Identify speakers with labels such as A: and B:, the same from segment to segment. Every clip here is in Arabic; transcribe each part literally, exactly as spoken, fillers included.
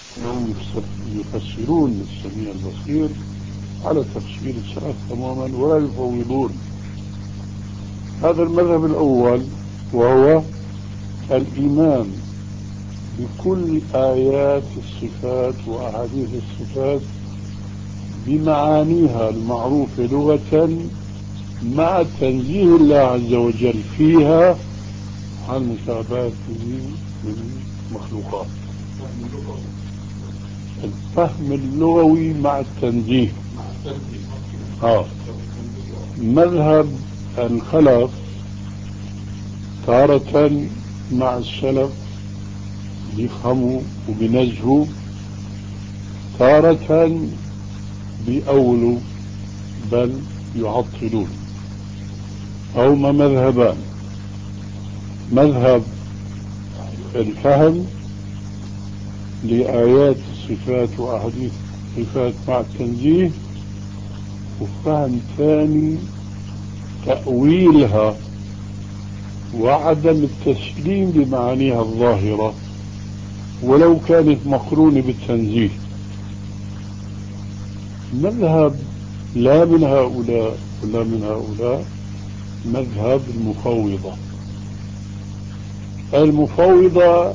A: هم يفسرون السميع البصير على تفسير السلف تماما ولا يفوضون. هذا المذهب الأول، وهو الإيمان بكل آيات الصفات وأحاديث الصفات بمعانيها المعروفة لغة، مع تنزيه الله عز وجل فيها عن مشابهته للمخلوقات. الفهم اللغوي مع التنزيه. آه. مذهب الخلف تارة مع السلف بيفهموا وبنزهوا، تارة بيأولوا بل يعطلون. هما مذهبان: مذهب الفهم لآيات الصفات وأحاديث الصفات مع التنزيه، وفهم ثاني تأويلها وعدم التسليم بمعانيها الظاهرة ولو كانت مقرونة بالتنزيه. مذهب لا من هؤلاء ولا من هؤلاء مذهب المفوضة. المفوضة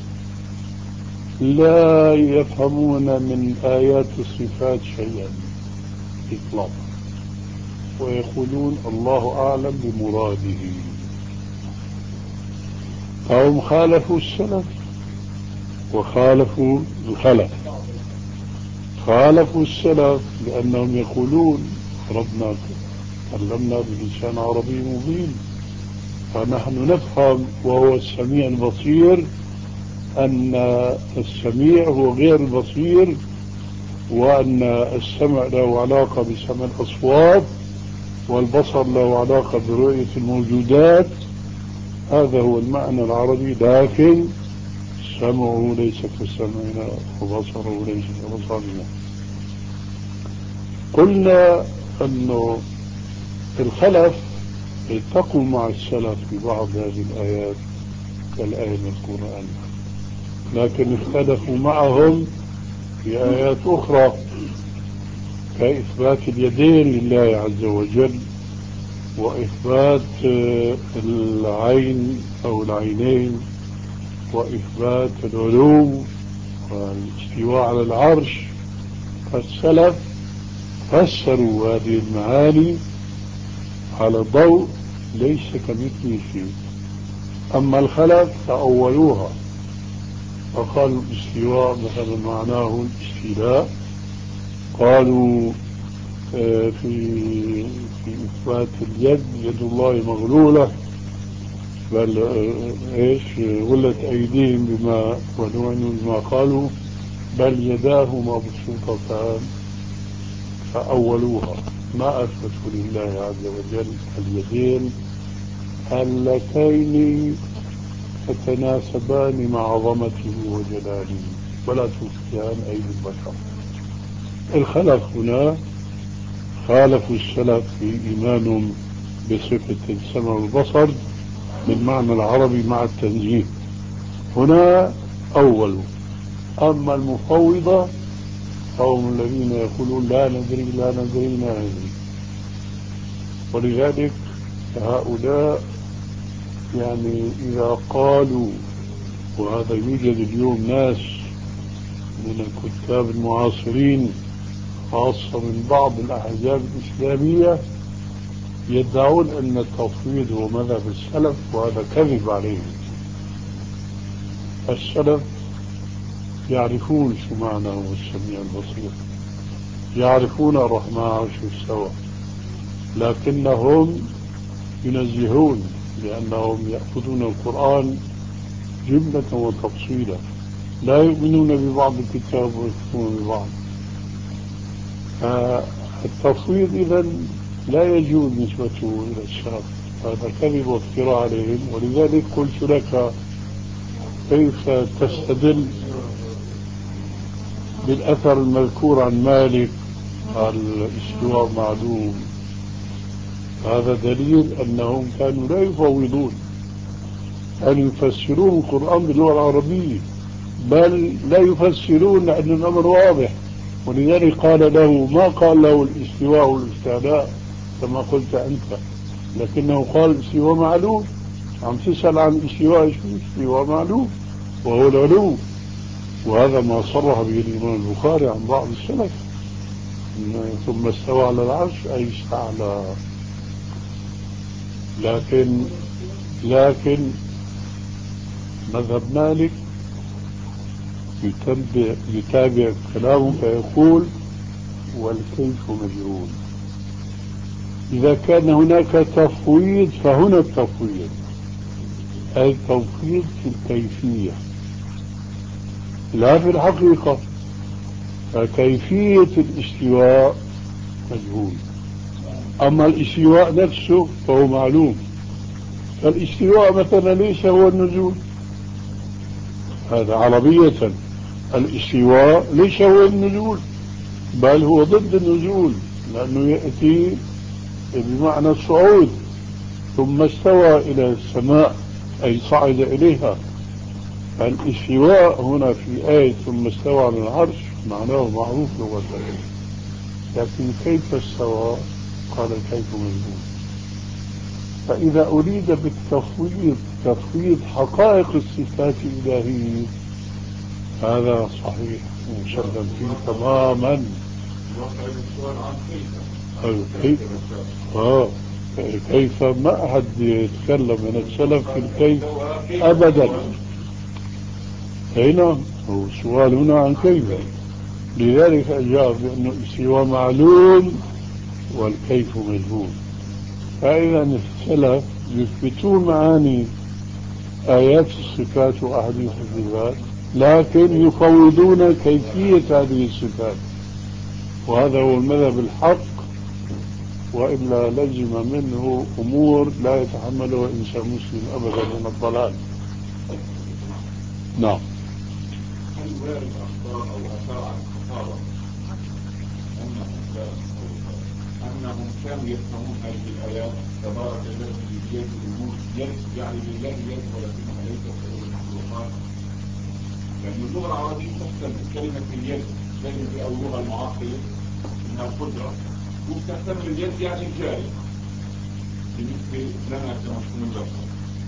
A: لا يفهمون من آيات الصفات شيئا إطلاقا، ويقولون الله أعلم بمراده. فهم خالفوا السلف وخالفوا الخلف. خالفوا السلف لأنهم يقولون ربنا كلمنا بلسان عربي مبين، فنحن نفهم وهو السميع البصير أن السميع هو غير البصير، وأن السمع له علاقة بسمع الأصوات، والبصر له علاقة برؤية الموجودات. هذا هو المعنى العربي، لكن سمعه ليس كسمعنا وبصره ليس كبصرنا. قلنا أنه الخلف اتقوا مع السلف في بعض هذه الآيات كالآية المذكورة عنها، لكن اختلفوا معهم في آيات أخرى كإثبات اليدين لله عز وجل، وإثبات العين أو العينين، وإثبات العلو والاستواء على العرش. فالسلف فسروا هذه المعاني على ضوء ليس كمثله شيء، أما الخلف تأولوها فقالوا الاستواء مثلا معناه الاستيلاء، قالوا في في إثبات اليد يد الله مغلولة، بل ايش غلت أيديهم بما ولعنوا بما قالوا، بل يداه مبسوطتان، فأولوها ما أثبتوا لله عز وجل اليدين اللتين تتناسبان مع عظمته وجلاله ولا تشبهان أيدي البشر. الخلف هنا خالفوا السلف في إيمانهم بصفة السمع والبصر بالمعنى العربي مع التنزيه. هنا أولوا. أما المفوضة فهم الذين يقولون لا ندري لا ندري لا ندري. ولذلك هؤلاء يعني إذا قالوا، وهذا يوجد اليوم ناس من الكتاب المعاصرين خاصة من بعض الأحزاب الإسلامية يدعون أن التفويض هو مذهب السلف، وهذا كذب عليهم. السلف يعرفون شو معنى هو السميع البصير، يعرفون الرحمن عرش استوى، لكنهم ينزهون لأنهم يأخذون القرآن جملة وتفصيلا، لا يؤمنون ببعض الكتاب ويكفرون ببعض. التفويض إذن لا يجوز نسبته إلى السلف، هذا كذب وافتراء عليهم. ولذلك قلت لك كيف تستدل بالأثر المذكور عن مالك الاستواء معلوم. هذا دليل أنهم كانوا لا يفوضون، أن يفسرون القرآن باللغة العربية بل لا يفسرون لأن الأمر واضح. ولذلك قال له ما قال له الاستواء والاستعلاء كما قلت أنت، لكنه قال الاستواء معلوم. عم تسأل عن الاستواء، شو الاستواء معلوم وهو العلو. وهذا ما صرح به الإمام البخاري عن بعض السلف، ثم استوى على العرش أي استعلى. لكن لكن مذهب مالك يتبع, يتابع كلامه فيقول والكيف مجهول. إذا كان هناك تفويض فهنا التفويض أي التوفيق في الكيفية لا في الحقيقة. فكيفية الاستواء مجهول، أما الاستواء نفسه فهو معلوم. فالاستواء مثلا ليس هو النزول، هذا عربية. الاستواء ليس هو النزول بل هو ضد النزول، لأنه يأتي بمعنى الصعود. ثم استوى إلى السماء أي صعد إليها. الاستواء هنا في آية ثم استوى على العرش معناه معروف لغة، لكن كيف استوى قال كيف مجهول. فإذا أريد بالتفويض تفويض حقائق الصفات الإلهية هذا صحيح مسلم فيه تماما. كيف آه كيف ما أحد يتكلم من السلف في الكيف أبدا. هنا هو السؤال هنا عن كيف، لذلك أجاب بأنه الاستواء معلوم والكيف مجهول. فإذا السلف يثبتون معاني آيات الصفات وأحاديث الصفات، لكن يفوضون كيفية هذه الصفات، وهذا هو المذهب الحق، وإلا لزم منه أمور لا يتحملها إنسان مسلم أبدا من الضلال. نعم.
B: هل وارد أخبار أو آثار عن الصحابة أنهم كانوا يفهمون هذه الآيات تبارك الذي بيده الملك يد يعني لله يد ولكنها ليست كأيدي المخلوقات؟ لأن اللغة العربية تحتمل كلمة اليد كلمة أو اللغة المعاصرة إنها القدرة، وتحتمل اليد يعني الجاري بالنسبة لنا كمفهوم اللفظ.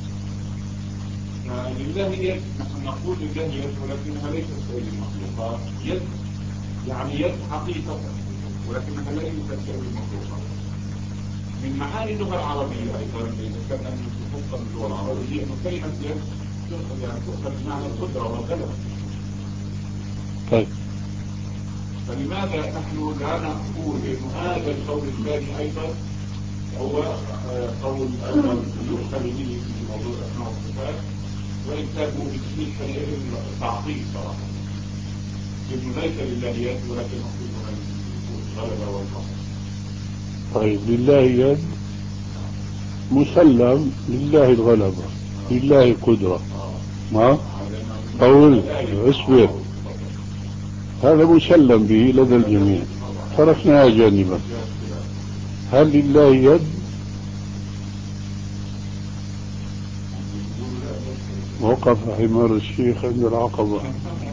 B: لله يد، نحن نقول لله يد ولكنها ليست كأيدي المخلوقات. يد يعني يد حقيقة ولكنها ليست كأيدي المخلوقات. من معاني اللغة العربية أيضا إذا كان أن تفصل اللغة العربية أنه كلمة يد يعني تؤخذ بمعنى القدرة والغلبة.
A: طيب
B: فلماذا نحن لا نقول إنه هذا القول الثاني أيضا هو قول أيضا يؤخذ به في موضوع الأسماء والصفات، وإن كان هو بتسميه كلمة تعطيل صراحة، إنه ليس لله يد ولكن نقول الغلبة والقصر.
A: طيب لله يد مسلم، لله الغلبة، لله القدرة. ما قول اصبر، هذا مسلم به لدى الجميع، تركناها جانبا. هل لله يد؟ وقف حمار الشيخ عند العقبة.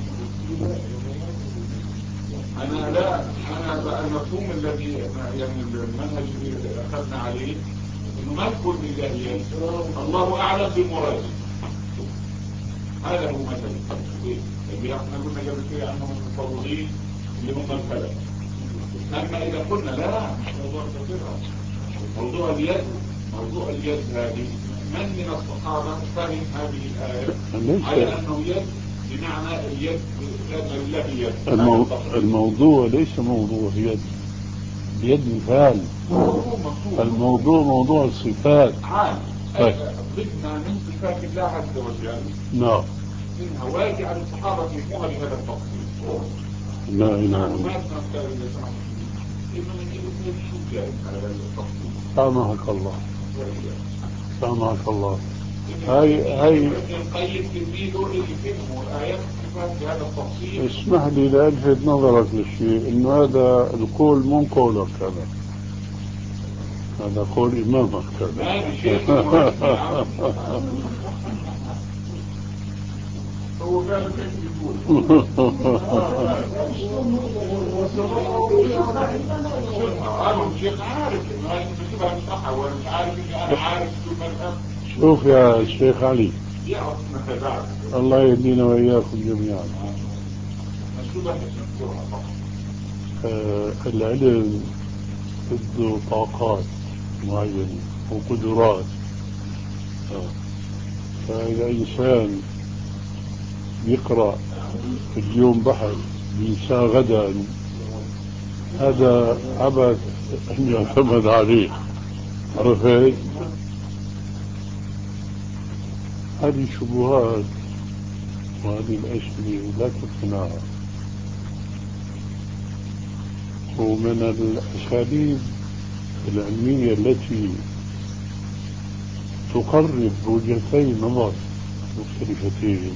B: أنا لا أنا المفهوم الذي يعني المنهج الذي أخذنا عليه إنه ما تقول لله يد، الله أعلم بمراده. هذا هو مثل اللي احنا قلنا قبل شوي عنهم المفوضين اللي هم الفلك. أما إذا قلنا لا مش موضوع الفكرة، موضوع اليد، موضوع اليد هذه من من الصحابة فهم هذه الآية على أنه يد بمعنى اليد كان لله يد.
A: المو... الموضوع ليس موضوع يد، بيد مثال. الموضوع موضوع الصفات
B: عام ضدنا من صفات الله عز وجل.
A: نعم.
B: إنها واجعة للصحابة يفهمها بهذا التفصيل.
A: لا إله
B: إلا
A: سامحك الله، سامحك الله. هاي هاي اسمح لي لألفت نظرك للشيء، إنه هذا القول مو قولك هذا، هذا قول إمامك كذا.
B: هو فعلا كيف الشيخ عارف انه هاي بجيبها مش صح ولا مش عارف اني انا عارف شو المذهب.
A: شوف يا شيخ علي،
B: يعرف متابعة
A: الله يهدينا واياكم جميعا.
B: شو بدك نذكرها طبعا.
A: آه العلم عنده طاقات معينة وقدرات. آه. فإذا إنسان يقرأ اليوم بحث ينساه غدا، هذا عبث أن يعتمد عليه. عرفت؟ هذه شبهات وهذه الأشياء لا تقنعها. ومن الأساليب العلمية التي تقرب وجهتي نظر مختلفتين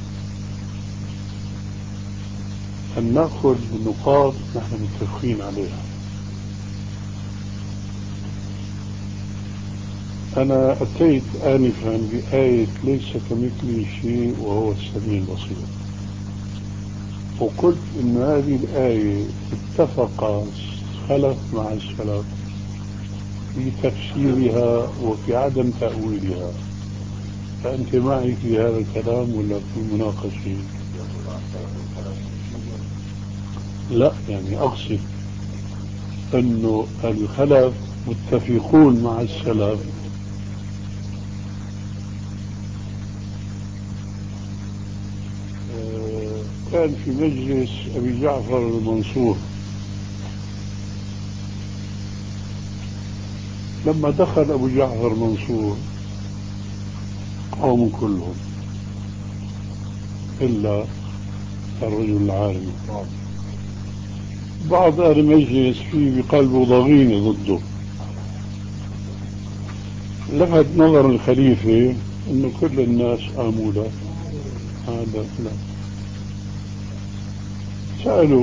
A: أن نأخذ نقاط نحن متفقين عليها. أنا أتيت آنفا بآية ليس كمثله شيء وهو السميع البصير، وقلت إن هذه الآية اتفق السلف مع السلف في تفسيرها وفي عدم تأويلها. فأنت معي في هذا الكلام ولا في مناقشة؟ لا، يعني أقصد أنه الخلف متفقون مع السلف كان في مجلس أبي جعفر المنصور لما دخل أبو جعفر المنصور قاموا كلهم إلا الرجل العالم. بعض أهل المجلس فيه بقلبه ضغينة ضده. لفت نظر الخليفة أنه كل الناس قاموا له، هذا لا. سألوا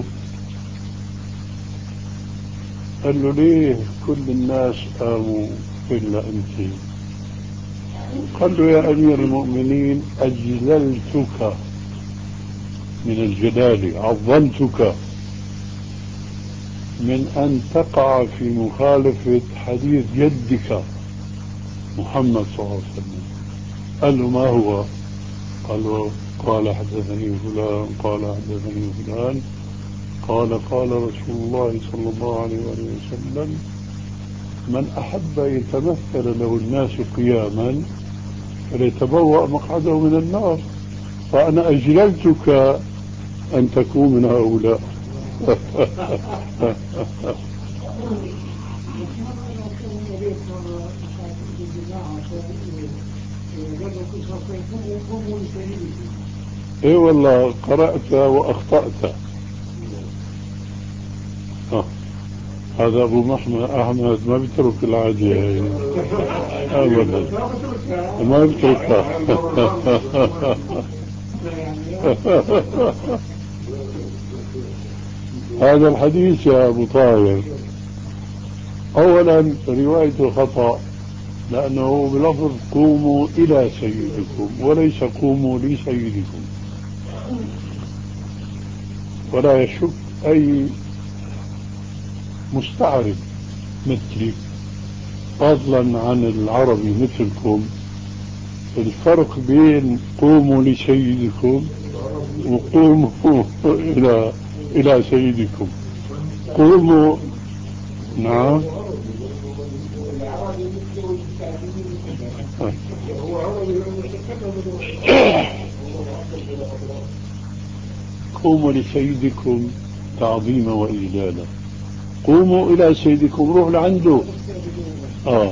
A: قال له ليه كل الناس قاموا إلا أنت؟ قال له يا أمير المؤمنين أجللتك من الجلال، عظمتك من أن تقع في مخالفة حديث جدك محمد صلى الله عليه وسلم. قال له ما هو؟ قال له قال حدثني فلان قال حدثني فلان قال قال رسول الله صلى الله عليه وسلم من أحب يتمثل له الناس قياما فليتبوأ مقعده من النار، فأنا أجللتك أن تكون من هؤلاء. اي والله قرأت وأخطأت. آه. هذا أبو محمد أحمد ما بيترك العادة هاي أبدا، ما بيتركها. هذا الحديث يا أبو طاهر أولا روايته خطأ، لأنه بلفظ قوموا إلى سيدكم وليس قوموا لسيدكم، ولا يشك أي مستعرب مثلي فضلا عن العربي مثلكم الفرق بين قوموا لسيدكم وقوموا إلى إلى سيدكم. قوموا نعم قوموا لسيدكم تعظيما وإجلالا، قوموا إلى سيدكم روح لعنده. آه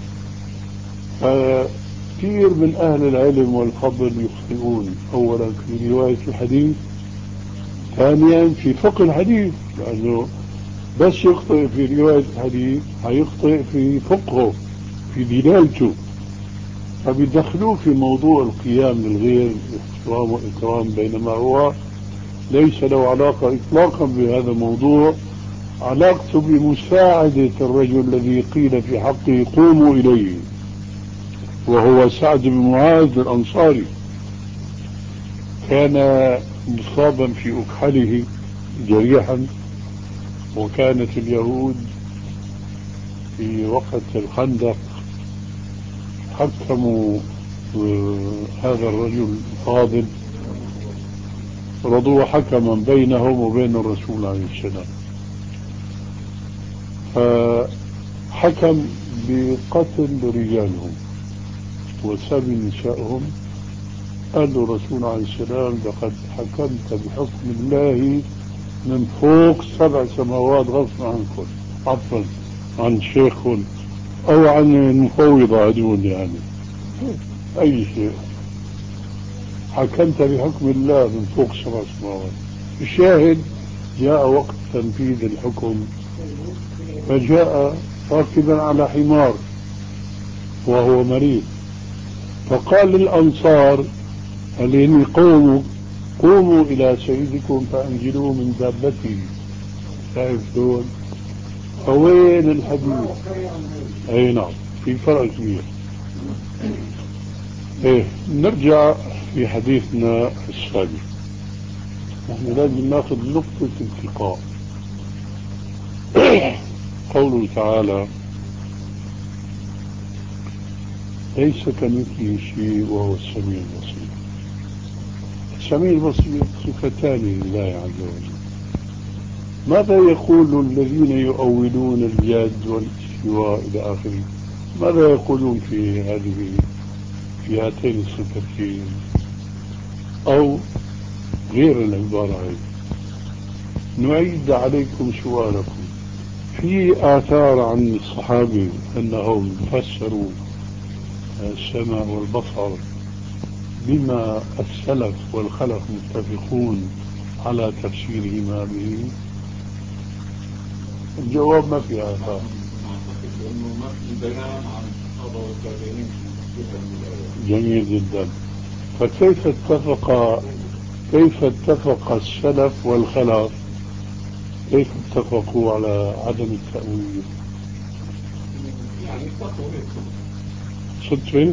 A: كثير من أهل العلم والفضل يخطئون أولا في رواية الحديث، ثانيا في فقه الحديث، لأنه بس يخطئ في رواية الحديث هيخطئ في فقهه في دلالته، فبيدخلوه في موضوع القيام للغير احترام وإكرام، بينما هو ليس له علاقة إطلاقا بهذا الموضوع، علاقته بمساعدة الرجل الذي قيل في حقه قوموا إليه، وهو سعد بن معاذ الأنصاري. كان مصابا في أكحله جريحا. وكانت اليهود في وقت الخندق حكموا هذا الرجل الفاضل، رضوا حكما بينهم وبين الرسول عليه السلام، فحكم بقتل رجالهم وسبي نسائهم. قال الرسول عليه السلام: لقد حكمت بحكم الله من فوق سبع سماوات غصب عنكم، عفوا عن شيخ أو عن المفوضة هدول، يعني أي شيء. حكمت بحكم الله من فوق سبع سماوات. الشاهد: جاء وقت تنفيذ الحكم، فجاء راكبا على حمار وهو مريض، فقال للأنصار الذين قوموا قوموا إلى سيدكم فأنزلوه من دابته. شايف دول؟ فوين الحديث؟ أي نعم، في فرق كبير. إيه، نرجع في حديثنا السابق. نحن لازم ناخذ نقطة التقاء. قوله تعالى: ليس كمثله شيء وهو السميع البصير. السميع البصير صفتان لله عز وجل. ماذا يقول الذين يؤولون اليد والاستواء إلى آخره؟ ماذا يقولون في هذه في هاتين الصفتين؟ أو غير العبارة هذه، نعيد عليكم سؤالكم. في آثار عن الصحابة أنهم فسروا السمع والبصر بما السلف والخلف متفقون على تفسيرهما به؟ الجواب: ما في آثار. جميل جدا. فكيف اتفق كيف اتفق السلف والخلف كيف اتفقوا على عدم التأويل؟ صدفة؟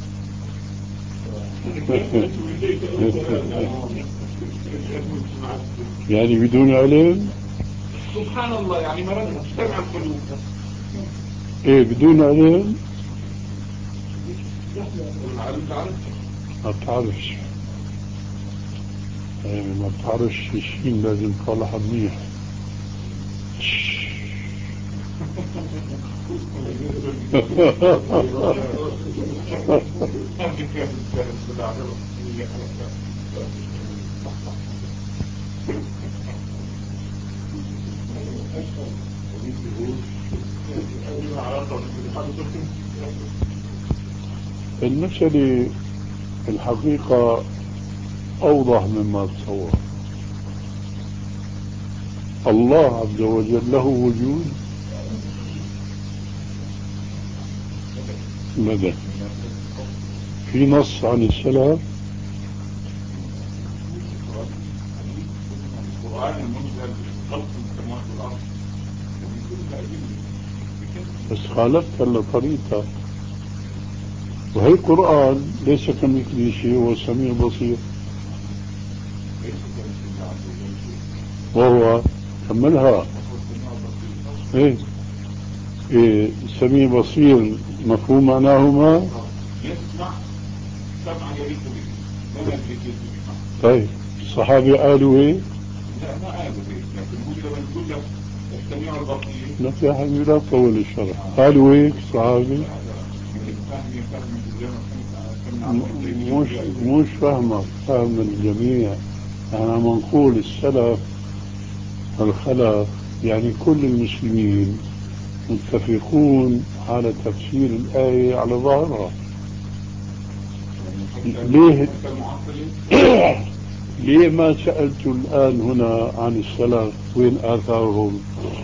A: يعني بدون علم؟
B: سبحان الله، يعني مرات تجتمع القلوب.
A: ايه بدون علم؟ ما بتعرفش، يعني ما بتعرفش شيء لازم تطلعها منيح. المسألة الحقيقة أوضح مما تصور. الله عز وجل له وجود مدى. في نص عن السلف بس خالفت لطريقة، وهي قرآن ليس كمثله شيء وهو السميع البصير، وهو كملها. ايه ايه السميع بصير مفهوم معناهما.
B: يسمع سمع يليق به.
A: طيب الصحابة قالوا ايه؟
B: لا ما قالوا ايه، لكن هم لما نقول لك السميع البصير.
A: لا يا حبيبي لا تطول الشرح. قالوا ايه الصحابة؟ مش مش فاهمة فهم الجميع. أنا عم نقول السلف والخلف، يعني كل المسلمين متفقون على تفسير الآية على ظاهرها. ليه ليه ما سألت الآن هنا عن السلف وين آثارهم؟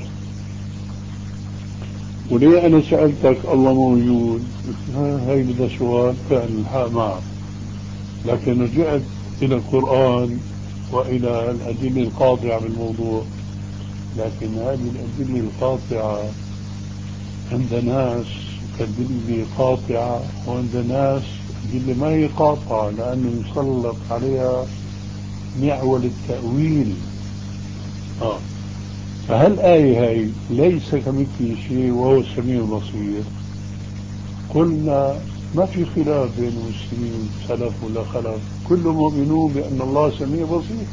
A: وليه أنا سألتك الله موجود؟ هاي بدها سؤال فعلا الحق معك. لكن رجعت إلى القرآن وإلى الأدلة القاطعة بالموضوع. لكن هذه الأدلة القاطعة عند ناس أدلة قاطعة، وعند ناس أدلة ما هي قاطعة، لأنه يسلط عليها معول التأويل. آه. فهل آية هاي ليس كمثله شيء وهو السميع البصير؟ قلنا ما في خلاف بين المسلمين سلف ولا خلف، كلهم مؤمنون بأن الله سميع بصير.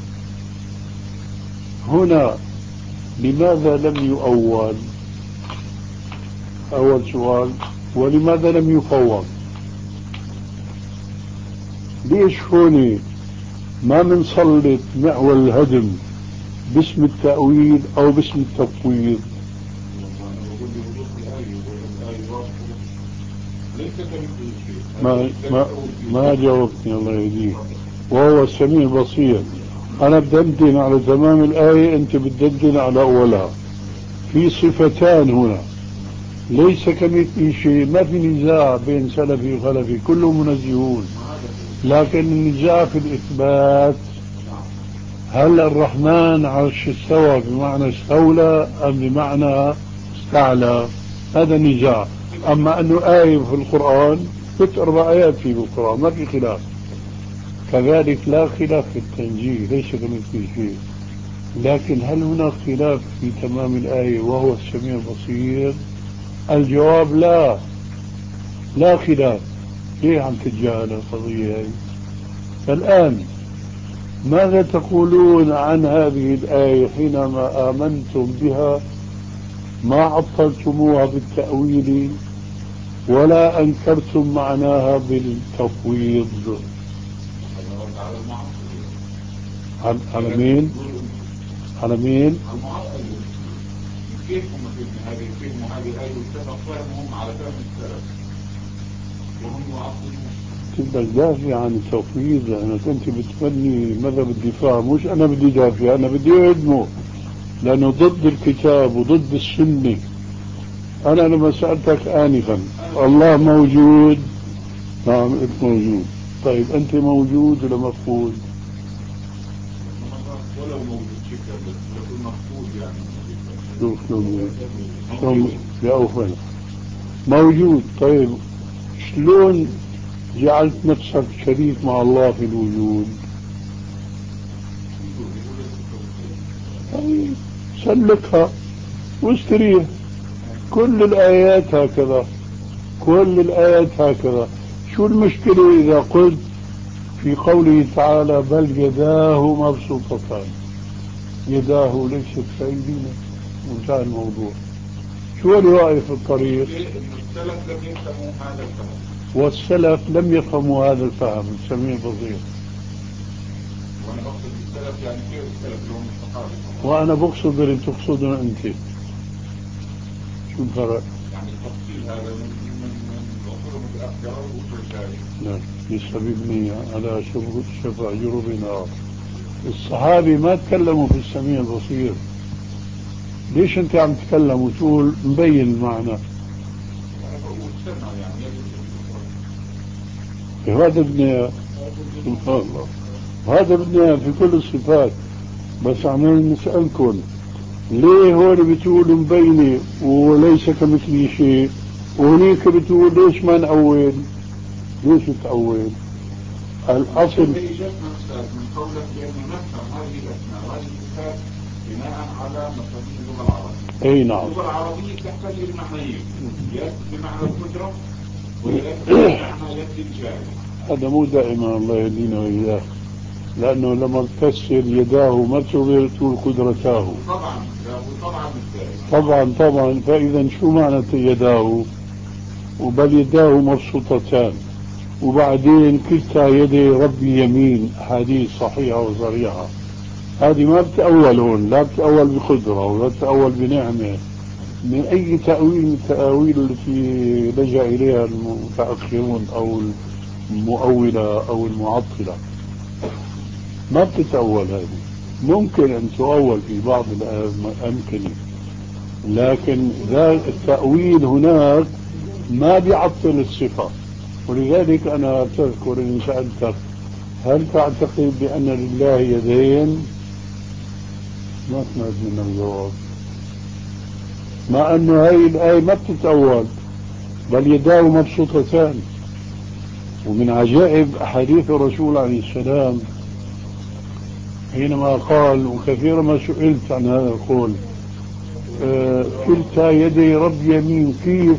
A: هنا لماذا لم يؤول؟ أول سؤال، ولماذا لم يفوض؟ ليش هون ما منسلط معول الهدم باسم التأويل أو باسم التفويض؟ ما ما ما جاوبتني الله يهديك. وهو السميع البصير. أنا بدندن على تمام الآية، أنت بتدندن على أولها. في صفتان هنا ليس كمثله شيء، ما في نزاع بين سلفي وخلفي، كلهم منزهون، لكن النزاع في الإثبات. هل الرحمن عرش استوى بمعنى استولى أم بمعنى استعلى؟ هذا النزاع. أما أنه آية في القرآن، ست أربع آيات في القرآن ما في خلاف. كذلك لا خلاف في التنزيه، ليس كمثله شيء. لكن هل هناك خلاف في تمام الآية وهو السميع البصير؟ الجواب لا، لا خلاف. ليه عم تتجاهل القضية هذه؟ الآن ماذا تقولون عن هذه الآية حينما آمنتم بها ما عطلتموها بالتأويل ولا أنكرتم معناها بالتفويض؟ على مين؟ على مين؟
B: كيف هم فهموا هذه فهموا هذه الآية والسبب فهمهم على فهم السلف وهم يعطلون.
A: بدك دافع عن التفويض. أنا كنت بتمني مذهب الدفاع، مش أنا بدي دافع، أنا بدي أهدمه لأنه ضد الكتاب وضد السنة. أنا لما سألتك آنفا الله موجود، نعم أنت موجود. طيب أنت موجود ولا مفقود؟
B: ولو موجود شكرا لكن مفقود يعني.
A: شوف شلون شلون يا أخوان موجود. طيب شلون جعلت نفسك شريك مع الله في الوجود؟ يعني سلكها واستريح. كل الآيات هكذا، كل الآيات هكذا. شو المشكلة إذا قلت في قوله تعالى بل يداه مبسوطتان؟ يداه ليست في أيدينا وانتهى الموضوع. شو الرأي في الطريق؟
B: السلف لم يفهموا هذا الفهم،
A: والسلف لم يفهموا هذا الفهم السميع البصير.
B: وأنا بقصد السلف يعني كيف السلف لهم الصحابة،
A: وأنا بقصد اللي تقصده أنت. شو الفرق؟
B: يعني التفصيل هذا من من من الأصول المتأخرة والأصول الثانية.
A: لا يستبيبني على شفا جروب نار. الصحابي ما تكلموا في السميع البصير. ليش انت عم تتكلم وتقول مبين المعنى؟
B: أنا بقول سمع يعني
A: هذا بدنا سبحان الله، هذا بدنا في كل الصفات. بس عمال نسألكم ليه هون بتقول مبينة وليس كمثله شيء، وهنيك بتقول ليش ما نأول؟ ليش تأول؟ الأصل
B: من قولك بأنه نفهم هذه الأسماء وهذه الصفات بناء على مفاهيم اللغة العربية.
A: أي نعم.
B: اللغة العربية تحتل المعنيين، يد بمعنى القدرة ويد بمعنى يد الجاري.
A: هذا مو دائما الله يهدينا وإياه، لأنه لما تفسر يداه ما تقدر تقول قدرتاه.
B: طبعا طبعا
A: طبعا طبعا. فإذا شو معنى يداه؟ وبل يداه مبسوطتان، وبعدين كلتا يدي ربي يمين، حديث صحيحة وصريحة. هذه ما بتأول هون، لا بتأول بقدرة ولا بتأول بنعمة من أي تأويل من التأويل التي لجأ إليها المتأخرون أو المؤولة أو المعطلة. ما بتتأول هذه. ممكن أن تؤول في بعض الأمكنة، لكن ذا التأويل هناك ما بيعطل الصفة. ولذلك أنا تذكر إن سألتك هل تعتقد بأن لله يدين؟ ما سمعت من الجواب، مع أنه هاي الآية ما بتتأول بل يداه مبسوطتان. ومن عجائب أحاديث الرسول عليه السلام حينما قال، وكثيرا ما سئلت عن هذا القول، آه كلتا يدي رب يمين، كيف؟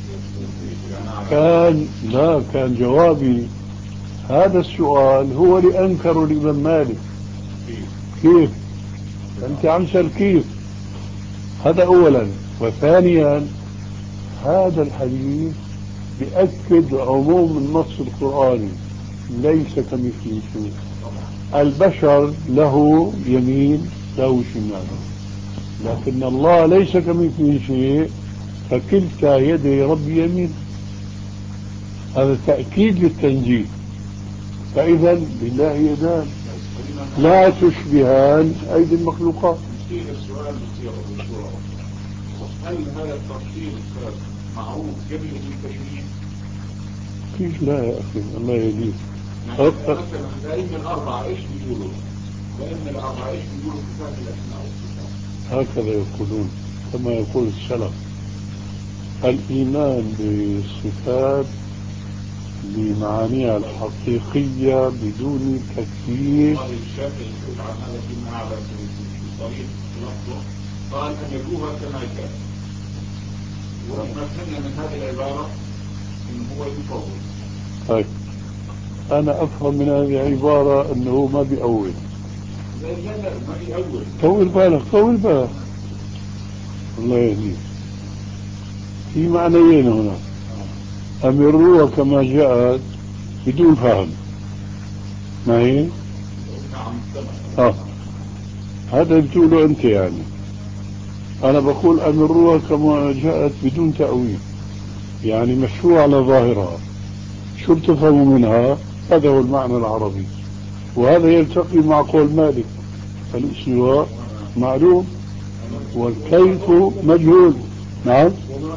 A: كان لا كان جوابي هذا السؤال هو اللي أنكره الإمام مالك. كيف؟ أنت عم تسأل كيف؟ هذا أولا. وثانيا هذا الحديث بيأكد عموم النص القرآني، ليس كمثله شيء. البشر له يمين له شمال، لكن الله ليس كمثله شيء، فكلتا يدي رب يمين. هذا تأكيد للتنزيه. فإذا لله يدان لا تشبهان أيدي المخلوقات.
B: السؤال بصيغة هل هذا التفصيل معروف قبل التشريع؟
A: كيف لا يا أخي الله يهديك.
B: يعني مثلا الأئمة الأربعة إيش بيقولوا؟ الأئمة الأربعة إيش بيقولوا في صفات الأسماء والصفات؟
A: هكذا يقولون كما يقول السلف. الإيمان بالصفات بمعانيها الحقيقية بدون تكييف.
B: الشافعي يقول عن هذا في معبد في طريق لفظه، قال أن يجوها كما كان. وما فهمنا من هذه العبارة إنه هو يفوض.
A: طيب أنا أفهم من هذه العبارة أنه ما بيأول.
B: لا لا لا ما بيأول.
A: طول بالك طول بالك الله يهديك. في معنيين هنا، أمروها كما جاءت بدون فهم، ما هي؟
B: نعم.
A: آه. هذا بتقوله أنت يعني. أنا بقول أمروها كما جاءت بدون تأويل، يعني مشروع على ظاهرها. شو بتفهموا منها؟ هذا هو المعنى العربي، وهذا يلتقي مع قول مالك: الاستواء معلوم والكيف مجهول. نعم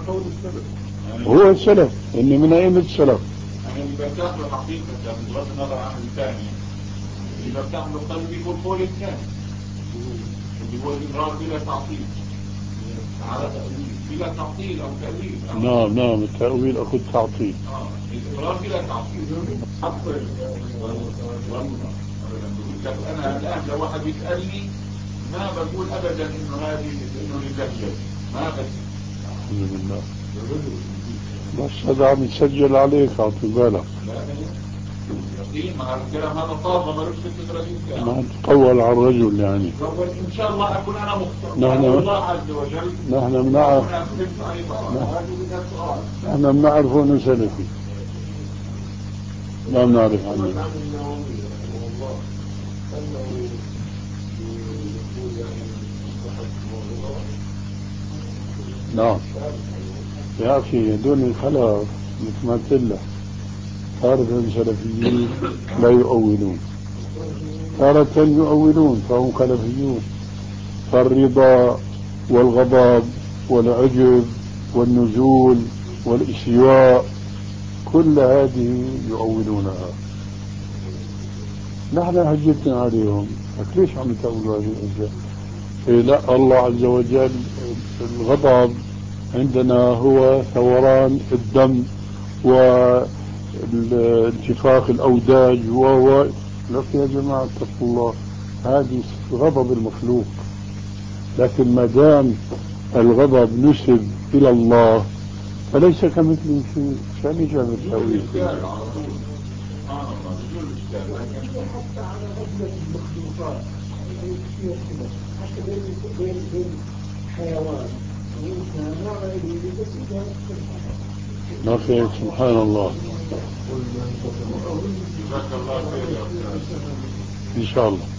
A: هو السلف، إن من أئمة السلف.
B: يعني اللي برتاح للحقيقة بغض النظر عن الثاني، اللي برتاح للقلب يقول قول الثاني اللي هو الإقرار بلا تعطيل، على تأويل بلا تعطيل أو تأويل.
A: نعم نعم التأويل أخذ تعطيل.
B: آه الإقرار بلا تعطيل. أنا الآن لو واحد يسألني ما بقول أبدا إنه هذه إنه لله يد، ما بس.
A: الحمد لله. بس هذا عم يسجل عليك، أعطي بالك.
B: ما هذا الكلام هذا طابة ما رفت التدريب.
A: ما تطول على الرجل يعني.
B: إن شاء الله أكون أنا مخطئ.
A: نحن
B: الله عز وجل.
A: نحن بنعرف. نحن بنعرف أنه سلفي. ما بنعرف عنه. نعم يا أخي هدول الخلف مثل ما قلت لك تارة سلفيين لا يؤولون، تارة يؤولون فهم خلفيون. فالرضا والغضب والعجب والنزول والاستواء كل هذه يؤولونها. نحن هجتنا عليهم، ليش عم تقولوا هذه الأشياء؟ إيه لا، الله عز وجل الغضب عندنا هو ثوران الدم والانتفاخ الأوداج و لك يا جماعة اتقوا الله، هذه غضب المخلوق. لكن ما دام الغضب نسب إلى الله فليس كمثله شيء. شان يجعل التأويل
B: حتى على غفلة المخلوقات حتى بين بين حيوان وإنسان ما
A: نعم سبحان الله. إن شاء الله.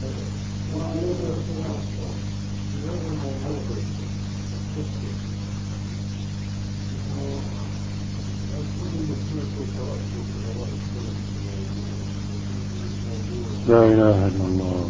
A: لا إله إلا الله.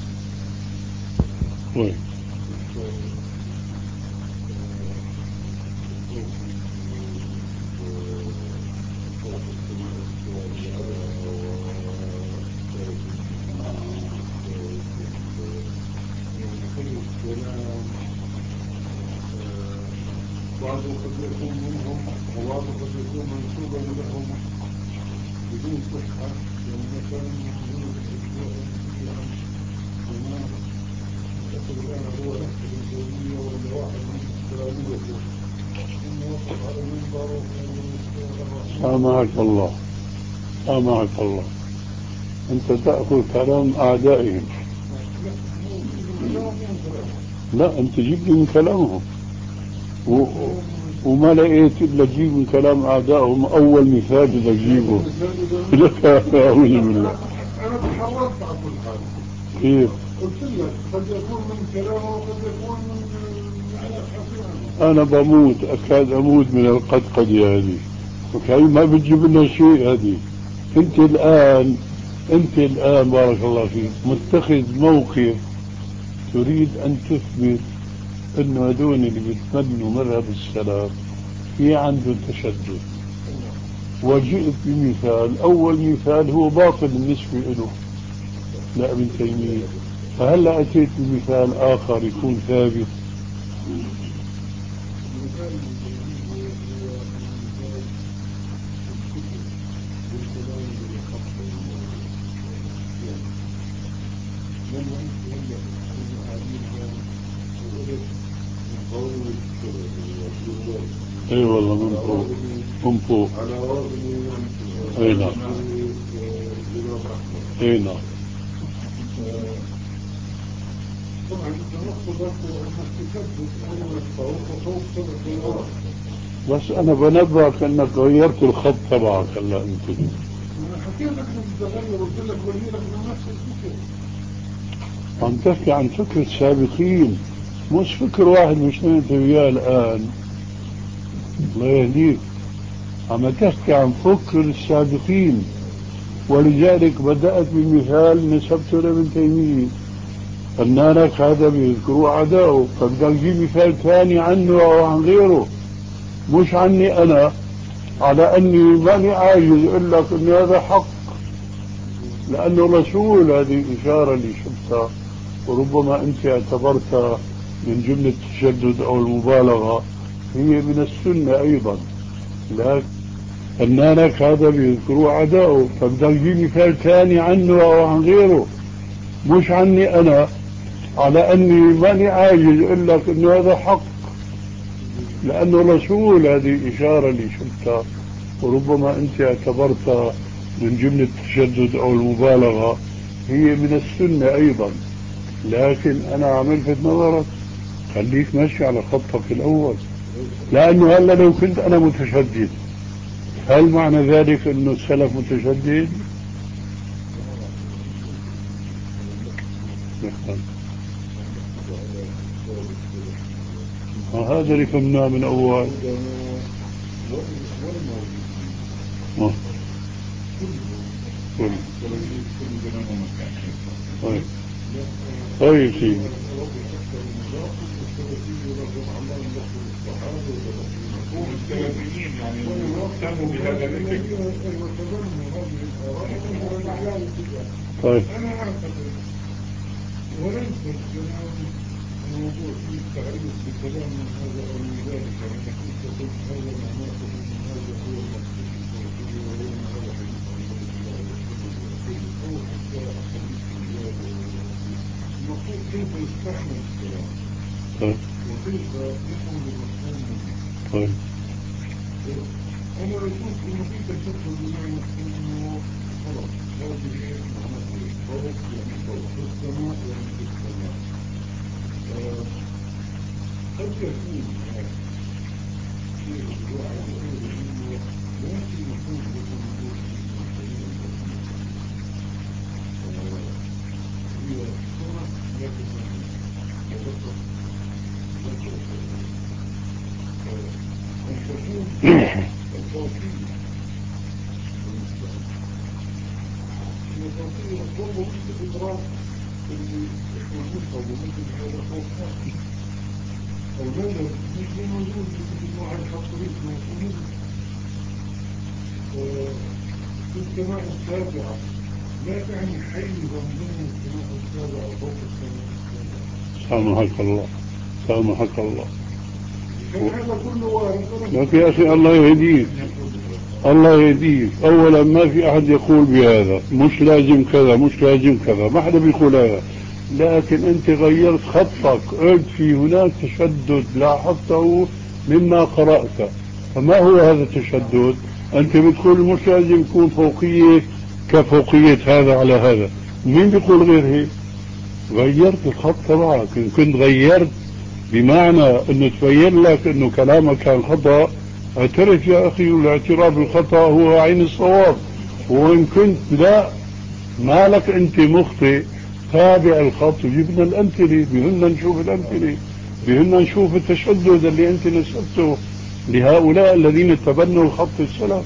A: وين يكون منهم غلط وقد يكون منسوبا لهم بدون صحة، يعني مثلا من الأشياء عن زمان أعتقد الآن هو نفس الجميع ولا واحد من تلاميذه ثم وقف على المنبر وقال سامحك الله سامحك الله أنت تأخذ كلام أعدائهم. لا أنت جيب لي من كلامهم و... وما لقيت إلا تجيب من كلام أعدائهم. أول مثال إذا تجيبه لك أعوذ بالله. أنا تحررت على كل حال. كيف؟ قلت لك قد يكون من كلامه وقد يكون من أنا بموت أكاد أموت من القدقدة هذه وكأي ما بتجيب لنا شيء. هذه أنت الآن أنت الآن بارك الله فيك متخذ موقف تريد أن تثبت أنه هذول اللي بيتبنوا مذهب السلف في عنده تشدد، وجئت بمثال. أول مثال هو باطل بالنسبة له لابن تيمية، فهلا أتيت بمثال آخر يكون ثابت. اي والله من فوق من فوق اي نعم اي نعم. بس انا بنبهك انك غيرت الخط تبعك. هلا انت انا حكيت لك انك تغير وقلت لك ولي لك من نفس الفكر. عم تحكي عن فكر السابقين مش فكر واحد مش انت وياه الان. الله يهديك. عم تحكي عن فكر السابقين، ولذلك بدأت بمثال نسبته لابن تيمية. قلنا لك هذا بيذكروا أعداؤه، فبدك تجيب مثال ثاني عنه أو عن غيره مش عني أنا، على أني ماني عاجز أقول لك أن هذا حق لأنه رسول. هذه إشارة اللي شفتها وربما أنت اعتبرتها من جملة التشدد أو المبالغة، هي من السنة أيضا. لكن قلنا لك هذا بيذكروا أعداؤه، فبدك تجيب مثال ثاني عنه أو عن غيره مش عني أنا، على أني ماني عاجز أقول لك أنه هذا حق لأنه رسول. هذه إشارة اللي شفتها وربما أنت اعتبرتها من جملة التشدد أو المبالغة، هي من السنة أيضا. لكن أنا عملت نظرك خليك ماشي على خطك الأول، لأنه هلا لو كنت أنا متشدد هل معنى ذلك أنه السلف متشدد؟ هذا اللي فهمناه من أول. طيب طيب سيدي. يعني مهتموا بهذا الفكر. طيب أنا أعتقد وليس الكلام موضوع في التعريف بكلام من هذا أو من ذلك، يعني كيف تقول هذا معناه أن هذا هو المقصود الفوقي وهو هذا حديث عن الله أو حتى حديث الجاد. المقصود كيف يستحمل الكلام وكيف يفهم بالمفهوم منه. طيب أنا أشوف إنه في تشكل بمعنى إنه خلاص هذه معناته فوق يعني فوق في السماء يعني في السماء. قد يكون شيء الواحد يقول إنه ممكن يكون يكون موجود في المسلمين هي السماء لكن يذكر ذكر أن تكون التوحيد هي توحيد الضوء والإدراك اللي يكون ممكن هذا فوق أو لا مش موجود في نوع الحصرية موجود في السماء السابعة، لا تعني حيزا ضمن السماء السابعة فوق السماء السابعة. سامحك الله سامحك الله. لكن يا أخي الله يهديك الله يهديك. أولا ما في أحد يقول بهذا، مش لازم كذا مش لازم كذا، ما حدا بيقول هذا. لكن أنت غيرت خطك، قلت في هناك تشدد لاحظته مما قرأت. فما هو هذا التشدد؟ أنت بتقول مش لازم يكون فوقية كفوقية هذا على هذا. مين بيقول غير هيك؟ غيرت الخط تبعك. إن كنت غيرت بمعنى أنه تبين لك أنه كلامك كان خطأ، اعترف يا أخي، والاعتراف بالخطأ هو عين الصواب. وإن كنت لا ما لك أنت مخطئ، تابع الخط وجبنا الأمثلة. بهن نشوف الأمثلة، بهن نشوف التشدد اللي أنت نسبته لهؤلاء الذين تبنوا الخط السلف.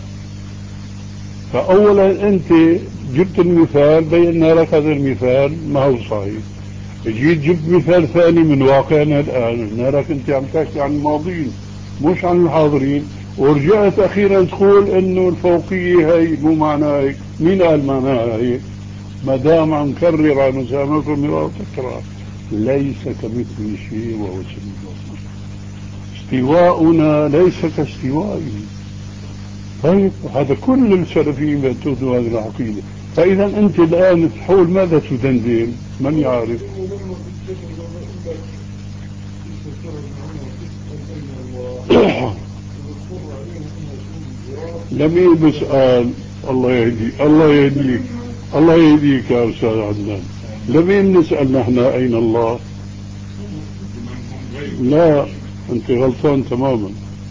A: فأولا أنت جبت المثال، بينا لك هذا المثال ما هو صحيح. جيت جبت مثال ثاني من واقعنا الآن، قلنا لك أنت عم تحكي عن الماضين مش عن الحاضرين، ورجعت أخيرا تقول إنه الفوقية هي مو معناها هيك. مين قال معناها هيك؟ ما دام عم كرر على مسامعكم مرارا تكرار. ليس كمثله شيء وهو السميع البصير. استواؤنا ليس كاستوائه. طيب هذا كل السلفيين بيعتقدوا هذه العقيدة. فإذا أنت الآن تحول ماذا تدندن؟ من يعرف؟ لمين بسأل؟ الله يهديك الله يهديك الله يهديك يا أستاذ عدنان. لمين نسأل نحن أين الله؟ لا أنت غلطان تماما.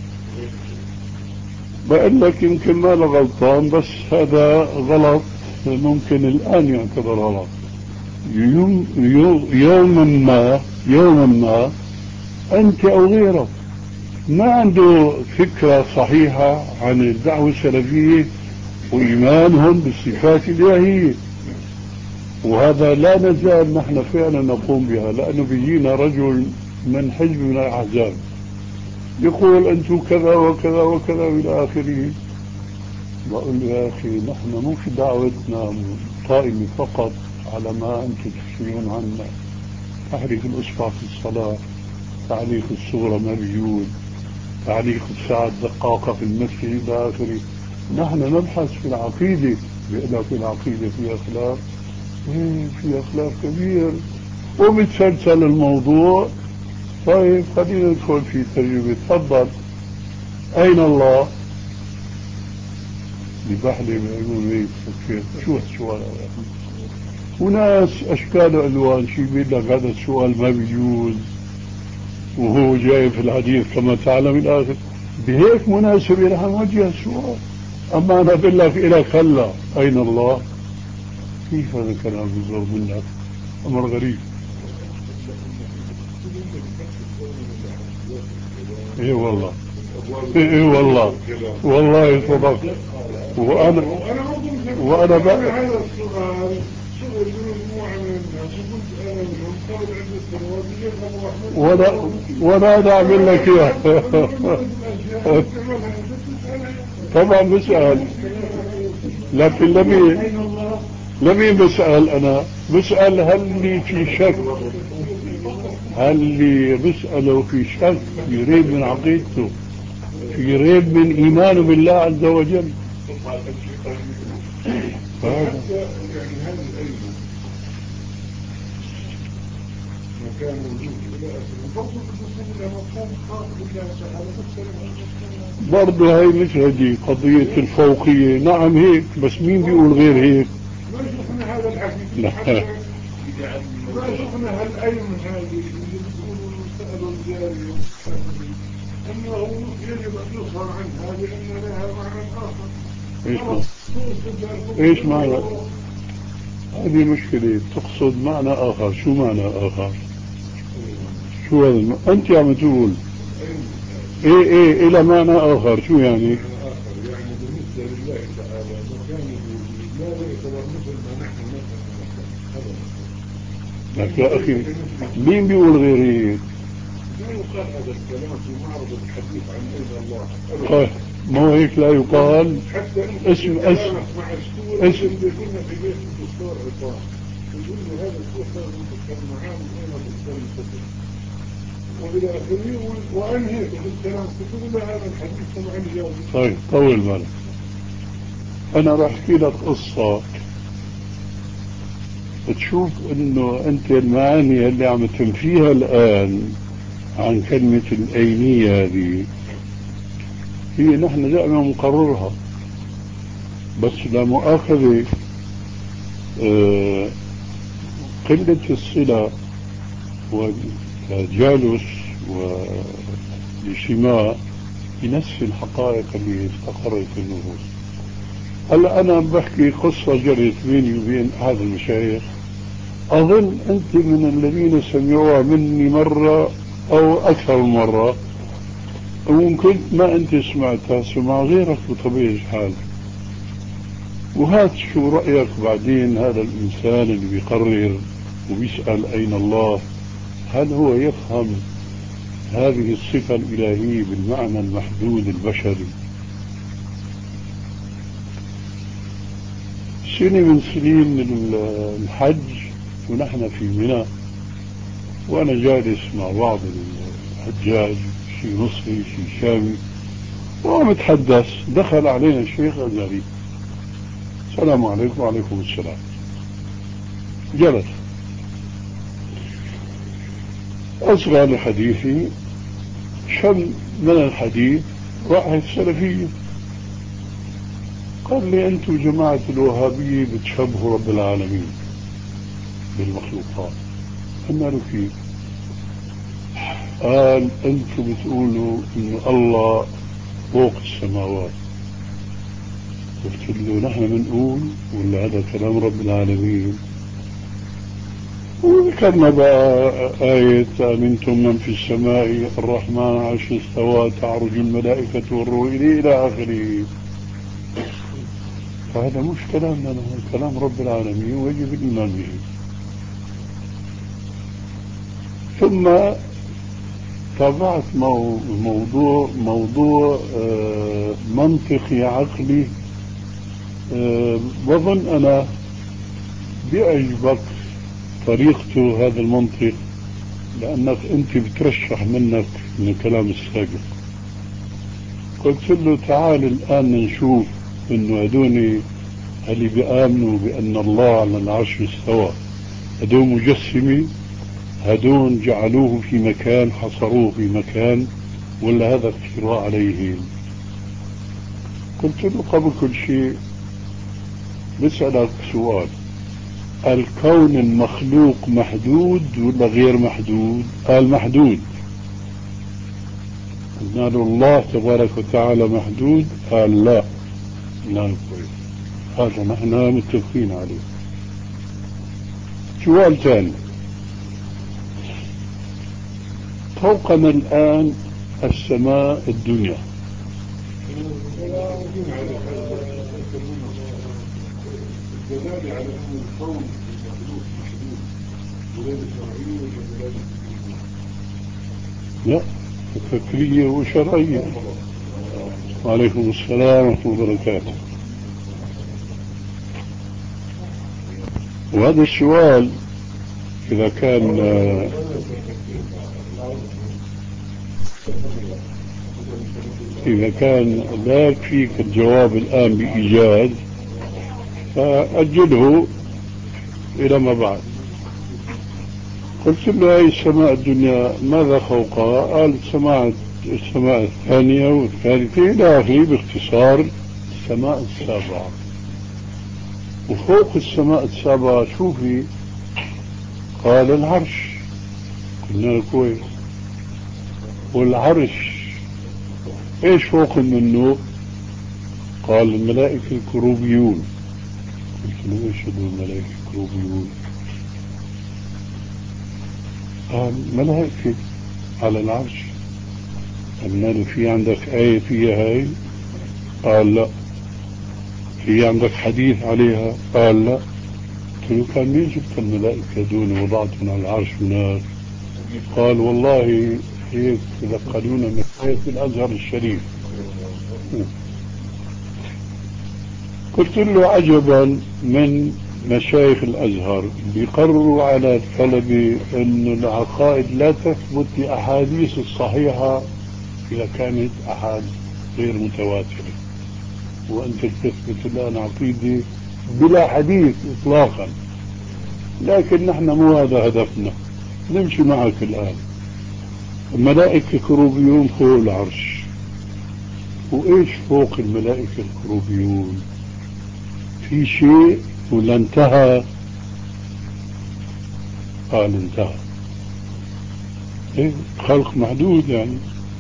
A: بقول لك يمكن ما له غلطان، بس هذا غلط ممكن الآن يعتبر غلط. يوم يوما ما يوما ما أنت أو غيرك ما عنده فكرة صحيحة عن الدعوة السلفية وإيمانهم بالصفات الإلهية، وهذا لا نزال نحن فعلا نقوم بها. لأنه بيجينا رجل من حزب من الأحزاب يقول أنتم كذا وكذا وكذا إلى آخره. بقول يا أخي نحن مش دعوتنا قائمة فقط على ما أنتم تسمعون عنا، تحريك الأصبع في الصلاة، تعليق الصورة مبيون، تعليق الساعة دقاقة في المسجد إلى آخره. نحن نبحث في العقيدة. بيقول لك العقيدة في أخلاق، في أخلاق كبير وبتسلسل الموضوع. طيب خلينا ندخل في تجربة. تفضل. أين الله؟ ببحلي بيقولوا هيك. شو السؤال؟ وناس أشكال وألوان شي بيقول لك هذا السؤال ما بيجوز وهو جاي في الحديث كما تعلم الآخر. بهيك مناسبة نحن نوجه السؤال. أما أنا بقول لك إلك هلا أين الله؟ كيف هذا الكلام يصدر منك؟ أمر غريب. اي والله اي والله والله صدقت. وانا وانا بقى هذا السؤال سئل مجموعه من الناس وكنت انا منهم قبل عده سنوات. وانا وانا انا اعمل لك اياه. طبعا بسأل، لكن لمين لمين بسأل؟ انا بسأل هل لي في شك، هل اللي بيسأله في شك، في ريب من عقيدته، في ريب من إيمانه بالله عز وجل. فهذا يعني هذا العلم مكان وجود برضه هي مش هذه قضية الفوقية. نعم هيك، بس مين بيقول غير هيك؟ ما شفنا هذا الحديث. ما شفنا هالأيم هذه اللي بيقولوا سألوا الجاري أنه يجب أن يصهر عنها لأن لها معنى آخر. إيش معنى؟ إيش معنى؟ هذه مشكلة. تقصد معنى آخر. شو معنى آخر؟ شو هذا؟ أنت عم تقول إيه إيه إلى معنى آخر. شو يعني؟ يعني بالنسبة لله تعالى مكانه لا يعتبر مثل ما نحن لك يا أخي مين بيقول غير هيك؟ لا يقال هذا الكلام في معرض الحديث عن أين الله. طيب ما هو هيك لا يقال. حتى اسم اسم مع السورة اسم اللي كنا في بيت الدكتور عطان يقول له هذا الشيخ لازم تتكلم معاه من أين الإسلام الفتح وإلى آخره وأنهيت بالكلام كله هذا الحديث طبعا جاوب. طيب طول بالك. أنا راح أحكي لك قصة تشوف إنه أنت المعاني اللي عم تنفيها الآن عن كلمة الأينية هذه هي نحن دائما نقررها، بس لا مؤاخذة آه قلة الصلة والجالس والاجتماع ينسي الحقائق اللي استقرت في النفوس. هلا أنا بحكي قصة جرت بيني وبين هذا المشايخ، أظن أنت من الذين سمعوها مني مرة أو أكثر من مرة، وممكن ما أنت سمعتها سمع غيرك بطبيعة الحال. وهات شو رأيك بعدين هذا الإنسان اللي بيقرر وبيسأل أين الله، هل هو يفهم هذه الصفة الإلهية بالمعنى المحدود البشري؟ سنة من سنين الحج ونحن في منى، وأنا جالس مع بعض الحجاج، شيء مصري شيء شامي، ومتحدث دخل علينا الشيخ الأزهري، السلام عليكم. وعليكم السلام. جلس أصغى لحديثي، شم من الحديث رائحة السلفية، قال لي أنتم جماعة الوهابية بتشبهوا رب العالمين بالمخلوقات. قلنا له كيف؟ قال أنتم بتقولوا إن الله فوق السماوات. قلت له نحن بنقول ولا هذا كلام رب العالمين؟ وذكرنا بقى آية أمنتم من في السماء الرحمن عرش استوى تعرج الملائكة والروح إليه إلى آخره. فهذا مش كلامنا، هذا كلام رب العالمين ويجب الإيمان به. ثم تابعت موضوع موضوع آه منطقي عقلي، آه بظن أنا بيعجبك طريقته هذا المنطق، لأنك أنت بترشح منك من الكلام السابق. قلت له تعال الآن نشوف إنه هدوني اللي بيآمنوا بأن الله على العرش استوى هدول مجسمي، هدول جعلوه في مكان، حصروه في مكان، ولا هذا افتراء عليهم؟ قلت له قبل كل شيء بسألك سؤال، الكون المخلوق محدود ولا غير محدود؟ قال محدود. قلنا له الله تبارك وتعالى محدود؟ قال لا. لا كويس، هذا نحن متفقين عليه. سؤال ثاني، فوقنا الآن السماء الدنيا، الدلالة على أن الكون محدود محدود دلالة شرعية ولا دلالة فكرية؟ لا، فكرية وشرعية. وعليكم السلام ورحمة الله وبركاته. وهذا السؤال إذا كان إذا كان لا يكفيك الجواب الآن بإيجاز فأجله إلى ما بعد. قلت له هذه السماء الدنيا ماذا فوقها؟ قال السماء السماء الثانية والثالثة إلى آخره، باختصار السماء السابعة. وفوق السماء السابعة شوفي، قال العرش. قلنا له كويس، والعرش ايش فوق منه؟ قال الملائكة الكروبيون. قلت له ايش هذول الملائكة الكروبيون؟ قال ملائكة على العرش. قلنا له في عندك آية فيها هاي؟ قال لا. في عندك حديث عليها؟ قال لا. قلت له كان مين جبت الملائكة دون وضعتهم على العرش هناك؟ قال والله هيك يلقنون من آية الأزهر الشريف. قلت له عجبا من مشايخ الأزهر بيقرروا على الطلبة أن العقائد لا تثبت لأحاديث الصحيحة إذا كانت أحاديث غير متواترة، وأنت تثبت الآن عقيدة بلا حديث إطلاقا. لكن نحن مو هذا هدفنا، نمشي معك الآن. الملائكة كروبيون فوق العرش، وإيش فوق الملائكة الكروبيون؟ في شيء ولا انتهى؟ قال انتهى. إيه؟ خلق محدود يعني.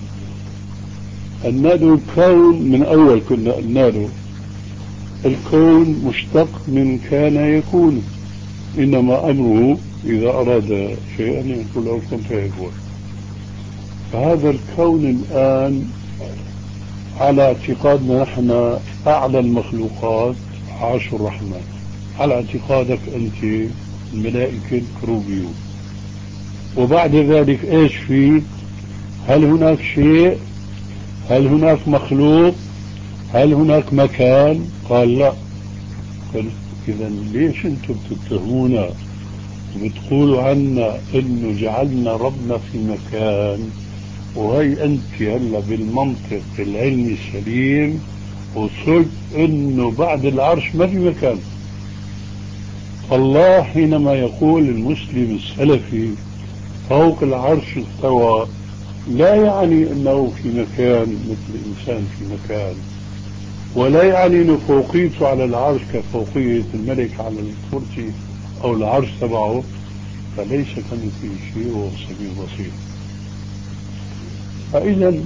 A: النادو الكون من أول كنا قلنا له الكون مشتق من كان يكون، إنما أمره إذا أراد شيئا يقول له كن فيكون. فهذا الكون الآن على اعتقادنا نحن أعلى المخلوقات عرش الرحمن، على اعتقادك أنت الملائكة الكروبيون. وبعد ذلك إيش فيه؟ هل هناك شيء؟ هل هناك مخلوق؟ هل هناك مكان؟ قال لا. قال إذا ليش أنتم بتتهمونا وبتقولوا عنا إنه جعلنا ربنا في مكان، وهي أنت هلا بالمنطق العلمي السليم وصلت إنه بعد العرش ما في مكان. الله حينما يقول المسلم السلفي فوق العرش استوى، لا يعني أنه في مكان مثل الإنسان في مكان، ولا يعني أنه فوقيته على العرش كفوقية الملك على الكرسي أو العرش تبعه، فليس كمثله شيء وهو السميع البصير. فإذا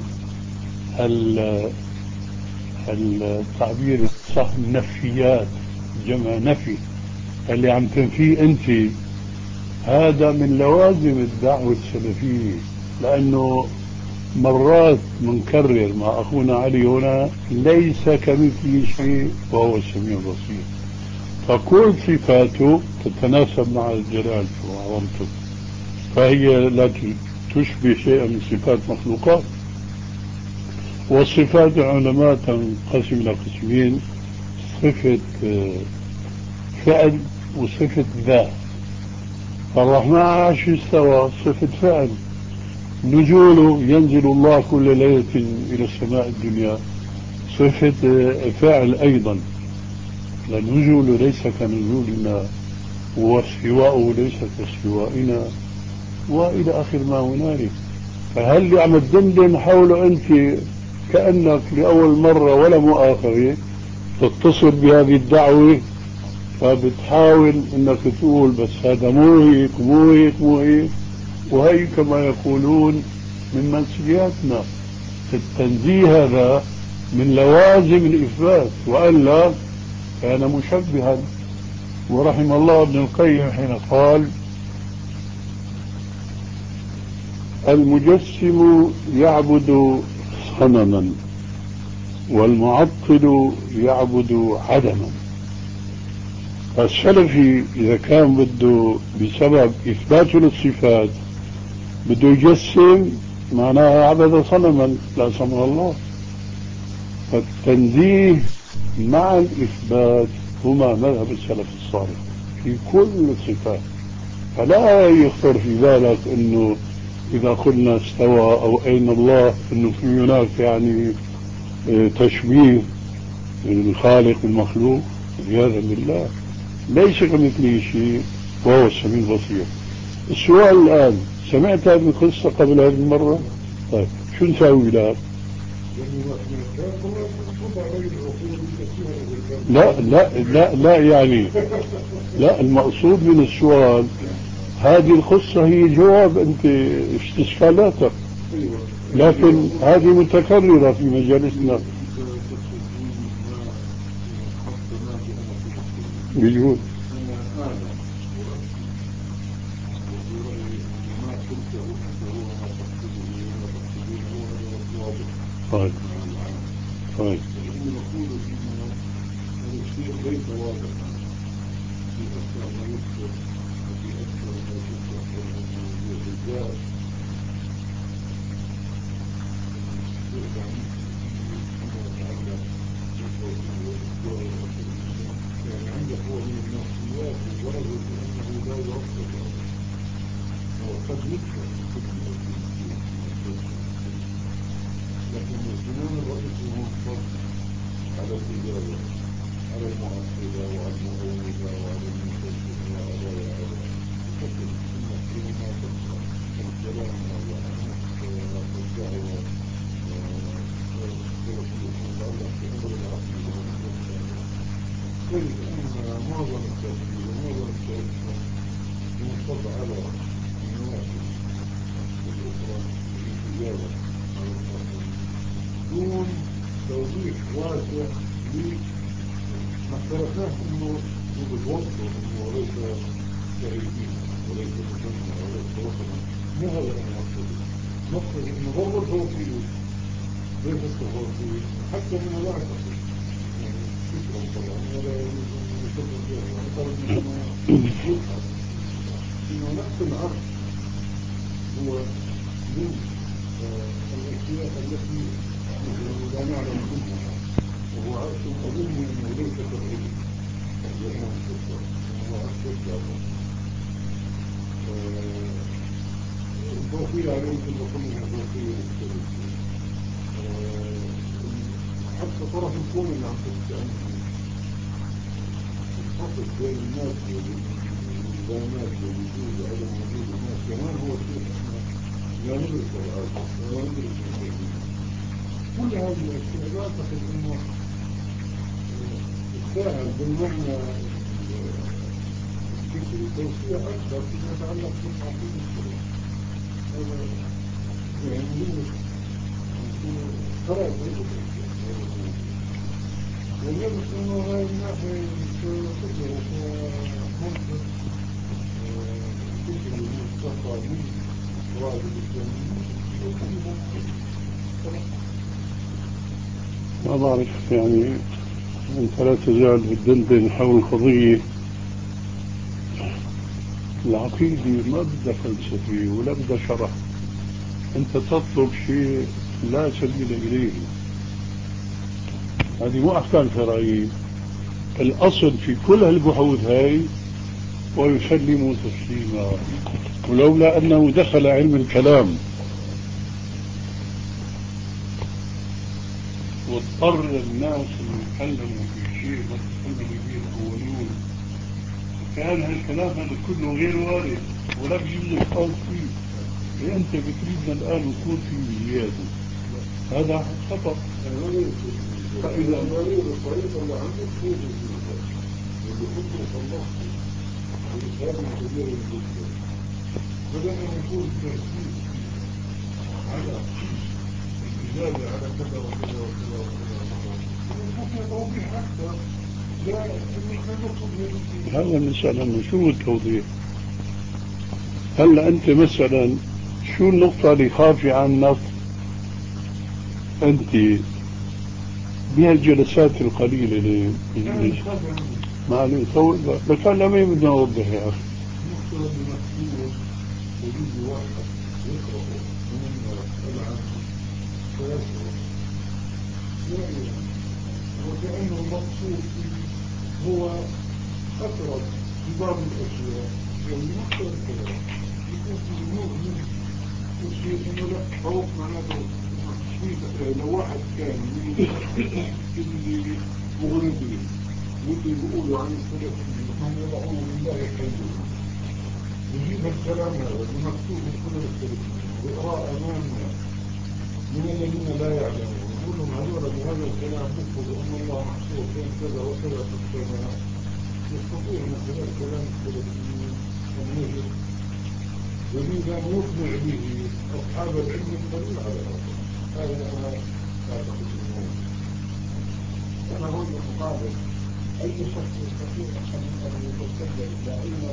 A: التعبير الصح نفيات، جمع نفي، اللي عم تنفيه أنت هذا من لوازم الدعوة السلفية، لأنه مرات منكرر مع أخونا علي هنا ليس كمثله شيء وهو السميع البصير، فكل صفاته تتناسب مع الجلال وعظمته، فهي لا تشبه شيئا من صفات مخلوقات. والصفات العلماء تنقسم إلى قسمين: صفة فعل وصفة ذات. فالرحمن على العرش استوى صفة فعل، نزوله ينزل الله كل ليلة إلى السماء الدنيا صفة فعل أيضا، لنزوله ليس كنزولنا واستواءه ليس كاستوائنا وإلى آخر ما هنالك. فهل اللي عم تدندن حوله أنت كأنك لأول مرة ولا مؤاخذة تتصل بهذه الدعوة، فبتحاول أنك تقول بس هذا مو هيك مو هيك مو هيك، وهي كما يقولون من منسياتنا التنزيه، هذا من لوازم الإثبات، وإلا كان مشبها. ورحم الله ابن القيم حين قال: المجسم يعبد صنما والمعطل يعبد عدما. فالسلفي إذا كان بده بسبب إثباته للصفات بده يجسم، معناها عبد صنما لا سمح الله. فالتنزيه مع الإثبات هما مذهب السلف الصالح في كل الصفات. فلا يخطر في بالك أنه إذا قلنا استوى أو أين الله أنه في هناك يعني تشبيه الخالق والمخلوق، عياذا بالله. ليس كمثله شيء وهو السميع البصير. السؤال الآن: سمعت هذه القصة قبل هذه المرة؟ طيب شو نساوي الآن؟ لا لا لا لا يعني لا، المقصود من السؤال هذه القصة هي جواب أنت استشكالاتك، لكن هذه متكررة في مجالسنا. بيجوز طيب طيب
B: الشيء ليس واضحا في أكثر ما يذكر وفي أكثر ما يذكر بالذات يعني عندك هو من النفسيات على المؤكدة وعلى المؤودة وعلى المسجد وعلى بشكل المسلم ما تبقى الكلام على النص والدعوة متعلق بأمر العقيدة والأمر الثاني تجد أن معظم التفكير ومعظم التوجه ينصب على النوافذ الأخرى الإجابة على التفكير دون توضيح واسع ما اختلفناش انه بتوصل انه ليس شهيدين وليس مجمع وليس وطنا مو هذا انا مقصد مقصد انه ضرب التوفيق ليس التوفيق حتى من لا اعتقد يعني شكرا طبعا ولا يجوز ان يكون فيها اعتقد انه يبحث انه نفس العرش هو من الاشياء التي لا نعلم منها وهو عرش أظن أنه ليس كالعلم لأنه مستقر وهو عرش الجابر الضوفية يمكن نقول منها ضوفية مختلفة حتى طرف الكون اللي عم تستعنه الفصل بين المادة والإنسانات والوجود وعدم وجود الناس كمان هو شيء احنا لا ندرك الآن ولا ندرك المستقبل كل هذه الأشياء لا أعتقد أنه تساهم بالمعنى الفكري توسيع أكثر فيما يتعلق بالتعقيد الشرعي هذا يعني من قرأت عدة أشياء ويجب أنه هاي الناحية كفكرة وكمنطق فكري مستقى من قواعد الإسلاميين
A: ما بعرف يعني أنت لا تزال تدندن حول قضية العقيدة ما بدها فلسفة ولا بدها شرح أنت تطلب شيء لا سبيل إليه هذه مو أحكام شرعية الأصل في كل هالبحوث هاي ويسلموا تسليما ولولا أنه دخل علم الكلام واضطر الناس اللي يتكلموا في شيء ما تكلموا به الأولون كان هالكلام هذا كله غير وارد ولا بيجوز القول فيه أنت بتريدنا الآن نكون في زيادة هذا خطأ
B: فإذا المريض الطريقة اللي عندك هو الزيادة واللي خطه الله والإسلام كبير جدا بدأنا نقول ترتيب على الإجابة على كذا وكذا وكذا وكذا ونحن توضيح أكثر لا نحن نقصد
A: هذا مثلا شو التوضيح هلا أنت مثلا شو النقطة اللي خافي عنك أنت بهالجلسات القليلة اللي بجلس معلي طول بكلم مين بدنا نوضح يا أخي
B: نقطة بمكتوب وجود واحد يقرأه من العام فيقرأ يعني وكأنه المقصود هو أقرب في بعض الأشياء والمقصد الكلام يكون في نوع من الشيء إنه لا فوق معناته لو واحد كان من اللي مغربين واللي بيقولوا عن السلفيين هم يضعون لله حيهم يجيب الكلام هذا المكتوب من كل السلفيين ويقرأ أمامنا من الذين لا يعلمون يقول لهم هذول بهذا الكلام يقول أن الله محصور بين كذا وكذا في السماء يستطيع من خلال كلام السلفيين أن يجد يريد أن يقنع به أصحاب العلم القليل على الأرض هذا أنا أعتقد الموت
C: أنا هو المقابل أي شخص يستطيع أن يتسجل دائما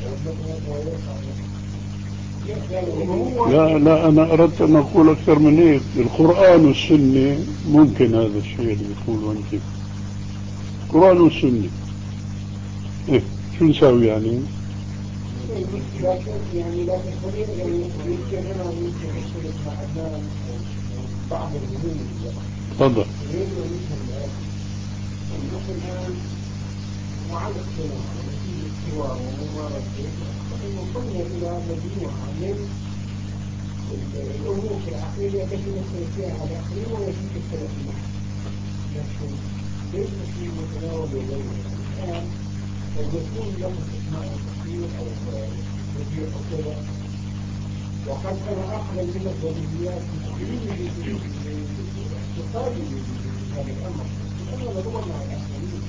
A: لا لا أنا أردت أن أقول أكثر من هيك القرآن والسنة ممكن هذا الشيء اللي بتقوله أنت القرآن والسنة إيه شو نسوي يعني؟
C: يعني لكن خلينا يمكن أنا يمكن أختلف مع عدنان بعض الهموم
A: تفضل
C: غير مثل مثل الآن وعلى اختلاف ونتيجة استواء وممارسة وصلنا إلى مجموعة من الأمور العقلية التي نختلف فيها على الآخرين ونتيجة السلفية لكن ليس في متناول يدينا الآن. قد يكون له اسماء كثير أو كثير أو كذا، وقد أنا أقبل من الضروريات لاعتقادي بهذا الأمر. أنا بدور مع الآخرين،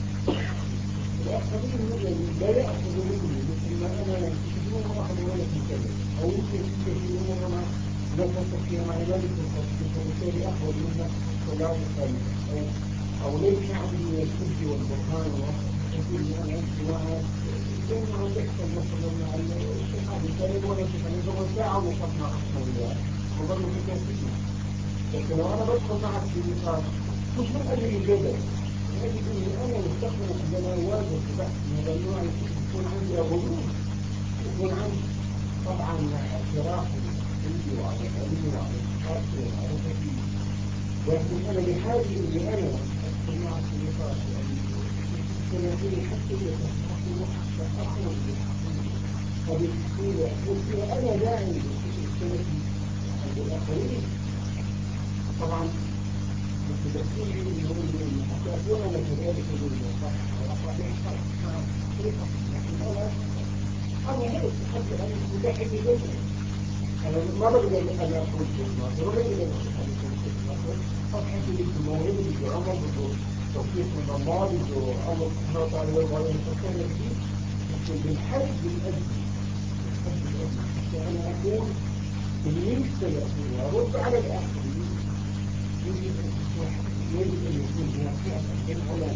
C: الآخرين لا يأخذ مني مثل ما أنا يكتبون أخذ ولد مكلف، أو يمكن يكتبون أنا لا تستطيع مع ذلك فبالتالي أخذ منك صلاة الثالثة، أو أو ليس عندي الحج والبرهان وأقول أنا أمشي معك لأن عندك مثلا مع الشيخ عبد الكريم ولا شيخ عبد الكريم ساعة وقفنا عشنا وياه وظل في كثير. لكن لو أنا بدخل معك في نقاش مش من أجل الجدل، من أجل أني أنا مستقبل عندما أواجه بحث من هذا النوع يكون عندي غضون، يكون عندي طبعا اعتراف عندي وعلى علمي وعلى ثقافتي ومعرفتي، لكن أنا بحاجة إني أنا أدخل معك في نقاش يعني سنتين حتى يتحقق حتى أخرج هذه الحقيقة وفيها أنا داعي للسنتين عند الآخرين. طبعا متذكرين انه حتى اكون انا كذلك بالصح وصحيح صح مع طريقه، لكن انا انا لا اتحدث عن المتاحد جدا. انا ما بقدر انا اقول كلمات ولا بقدر اقول كلمات صفحتي بالموعد بالعمر بالتوفيق من الله بالله سبحانه وتعالى وبعد الفتره دي، لكن بالحد الادنى بالحد الادنى حتى انا اكون بالنسبه وارد على الاخرين يجب أن يكون هناك على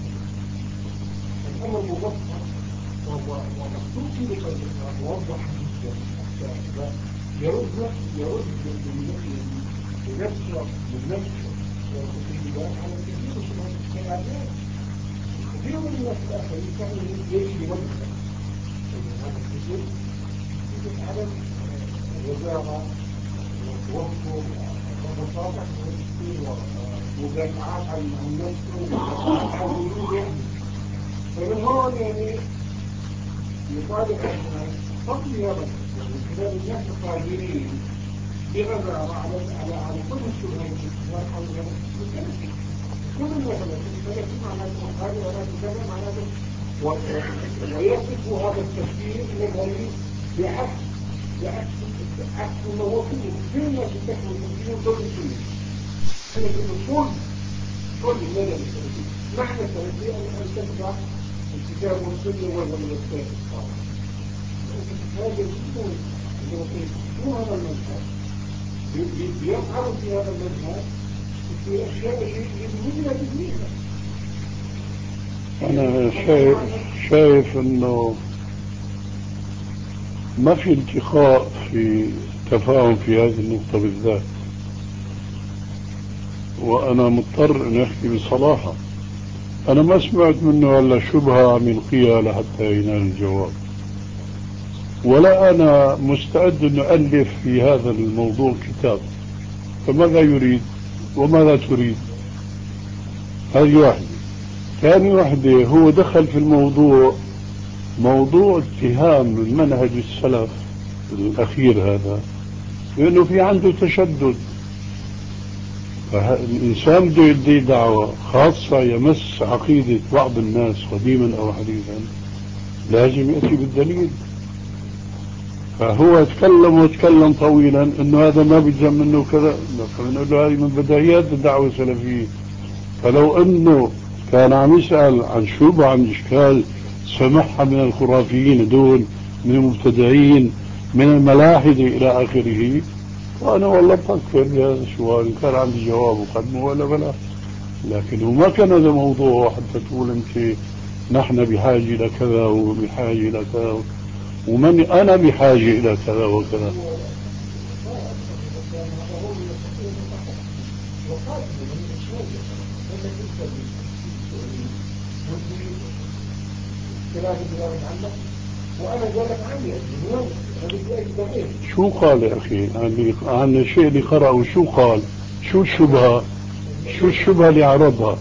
C: الأمر مبسط ومكتوب في الإسلام موضح جدا حتى يرد يرد بنفسه بالنفس والتسليمات على كثير من الخلافات. كثير من الناس الآخرين كانوا يجري وجهه هذا الكثير يجب على الوزارة والتوفر وبساطة ومدافعات عن النفس ومدافعات عن وجوده. فمن هون يعني يطالب فضل هذا من خلال الناس القادرين بغزة على على على كل الشبهات الاستثمار حول هذا الشيء. كل المثلا تتكلم معناته هذا ولا تتكلم معناته ويصف هذا التفكير النظري بعكس بعكس عكس ما هو كله كلمة تتكلم التفكير كل شيء. كل كل كل المدى السلفي معنى السلفي أن تتبع الكتاب والسنة والوسائل الصالحة. هذا الكتاب مو هذا المنهج بيفعل في هذا المنهج في أشياء يجبونها تجميعها.
A: أنا شايف شايف إنه ما في التقاء في تفاهم في هذه النقطة بالذات، وأنا مضطر أن أحكي بصراحة. أنا ما سمعت منه إلا شبهة عم يلقيها لحتى ينال الجواب، ولا أنا مستعد أن ألف في هذا الموضوع كتاب. فماذا يريد وماذا تريد؟ هذه واحدة. ثاني واحدة، هو دخل في الموضوع موضوع اتهام المنهج السلف الأخير هذا لأنه في عنده تشدد. فالإنسان بده يدي دعوة خاصة يمس عقيدة بعض الناس قديما أو حديثا لازم يأتي بالدليل. فهو تكلم وتكلم طويلا انه هذا ما بيلزم منه كذا، فبنقول له هذه من بدايات الدعوة السلفية. فلو انه كان عم يسأل عن شبهة عن اشكال سمعها من الخرافيين دول، من المبتدعين، من الملاحدة الى اخره، وانا والله بفكر بهذا السؤال كان عندي جواب وقدمه ولا بلا. لكن هو ما كان هذا موضوع حتى تقول انت نحن بحاجة الى كذا وبحاجة الى كذا ومن أنا بحاجة إلى كذا وكذا. شو قال يا أخي عن, عن الشيء اللي قرأه؟ شو قال؟ شو الشبهة؟ شو الشبهة اللي عرضها؟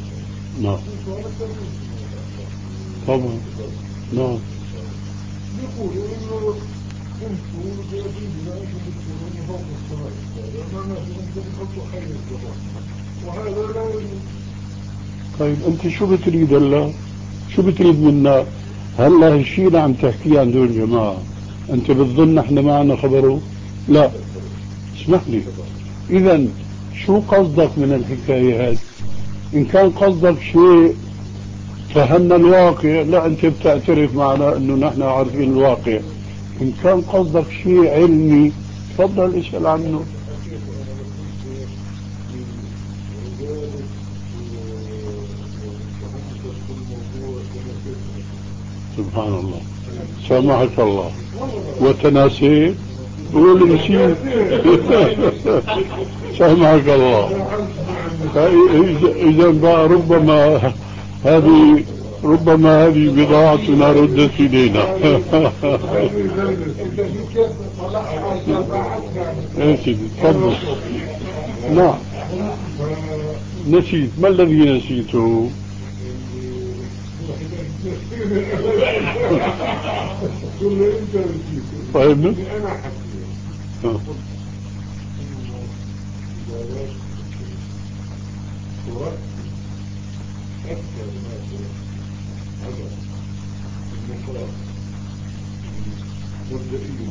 A: نعم طبعا نعم.
C: يقولوا إنه أنتم جايبين بنائكم بتكونوا فوق السماء السابع معناه أنتم بتحطوا حي الزمان وهذا لا يجوز.
A: طيب أنت شو بتريد هلا؟ شو بتريد منا؟ هلا هالشيء اللي عم تحكيه عن دول الجماعة أنت بتظن احنا ما عنا خبره؟ لا. اسمح لي، إذا شو قصدك من الحكاية هذه؟ إن كان قصدك شيء فهمنا الواقع، لا أنت بتعترف معنا أنه نحن عارفين الواقع. إن كان قصدك شيء علمي تفضل اسأل عنه. سبحان الله، سامحك الله وتناسيت قول نسيت. سامحك الله. إذا بقى ربما هذه ربما هذه بضاعتنا ردت إلينا. يا سيدي تفضل. نعم نسيت. ما الذي نسيته؟ طيب
C: أنا حكيت أكثر ما هذا النقاط مبدئية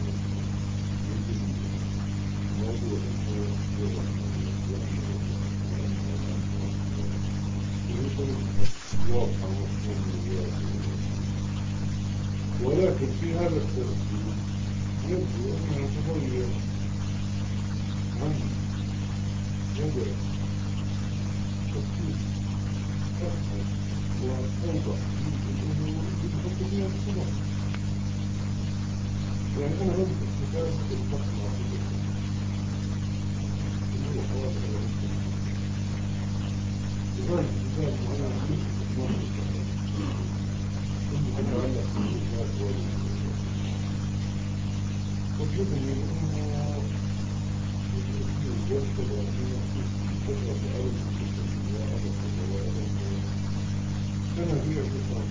C: موضوع واضحة ومفهومة، ولكن في هذا الترتيب يبدو أنها تغير عن وضع ترتيب أكثر وأوضح من الأمور بحكم فيها الصلاة. يعني أنا بمسك كتاب الفقه اللي هو خواص الرسول لذلك كتاب أنا عملت مرة ثم أتعلق بالكتاب وجدني أنه يجب أنا هي الكتاب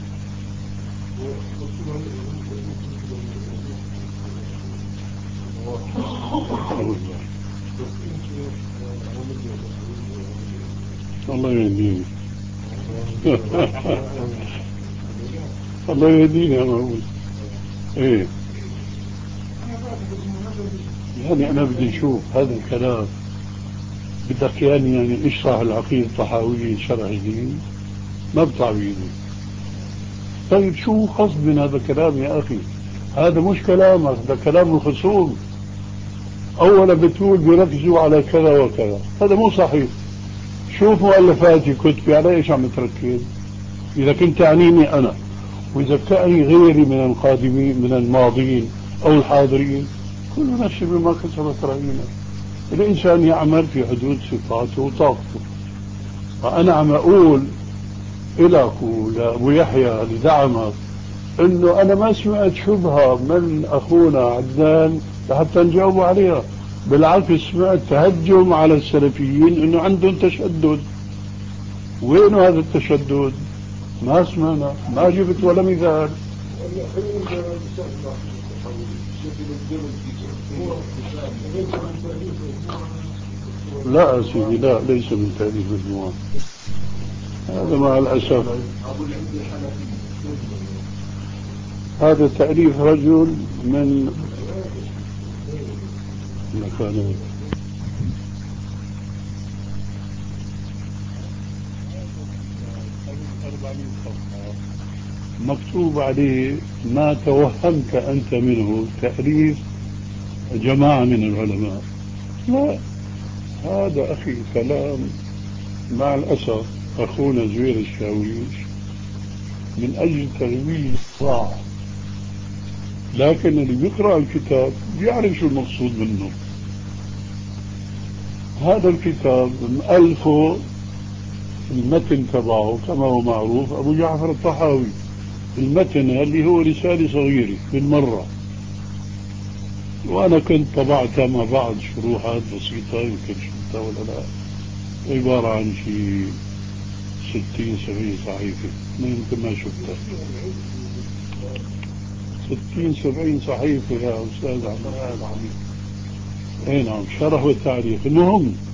A: الله يهديني. الله يهديني يا معقول. ايه يعني انا بدي اشوف هذا الكلام بدك يعني يعني اشرح العقيدة الطحاوية شرح جديد ما بتعبيني. طيب شو قصد من هذا الكلام يا اخي؟ هذا مش كلامك، ده كلام الخصوم. اولا بتقول بيركزوا على كذا وكذا، هذا مو صحيح. شوف مؤلفاتي كتبي على ايش عم تركز؟ اذا كنت تعنيني انا واذا تعني غيري من القادمين من الماضين او الحاضرين، كل نفس بما كسبت رهينة. الانسان يعمل في حدود صفاته وطاقته. فانا عم اقول لك ولابو يحيى لدعمك انه انا ما سمعت شبهة من اخونا عدنان لحتى نجاوب عليها. بالعكس سمعت تهجم على السلفيين انه عندهم تشدد. وين هذا التشدد؟ ما سمعنا، ما جبت ولا مثال. لا سيدي لا، ليس من تأليف الجوان، هذا مع الأسف. هذا تأليف رجل من مكان مكتوب عليه ما توهمت أنت منه تأليف جماعة من العلماء. لا، هذا أخي كلام مع الأسف أخونا زوير الشاويش من أجل تغويل الصراع، لكن اللي بيقرأ الكتاب بيعرف شو المقصود منه. هذا الكتاب مؤلفه المتن تبعه كما هو معروف أبو جعفر الطحاوي. المتن اللي هو رسالة صغيرة بالمرة، وأنا كنت طبعتها مع بعض شروحات بسيطة يمكن شفتها ولا لا، عبارة عن شيء ستين سبعين صحيفة، ما يمكن ما شفتها. ستين سبعين صحيفة يا أستاذ عماد. اي نعم، شرح والتعريف. المهم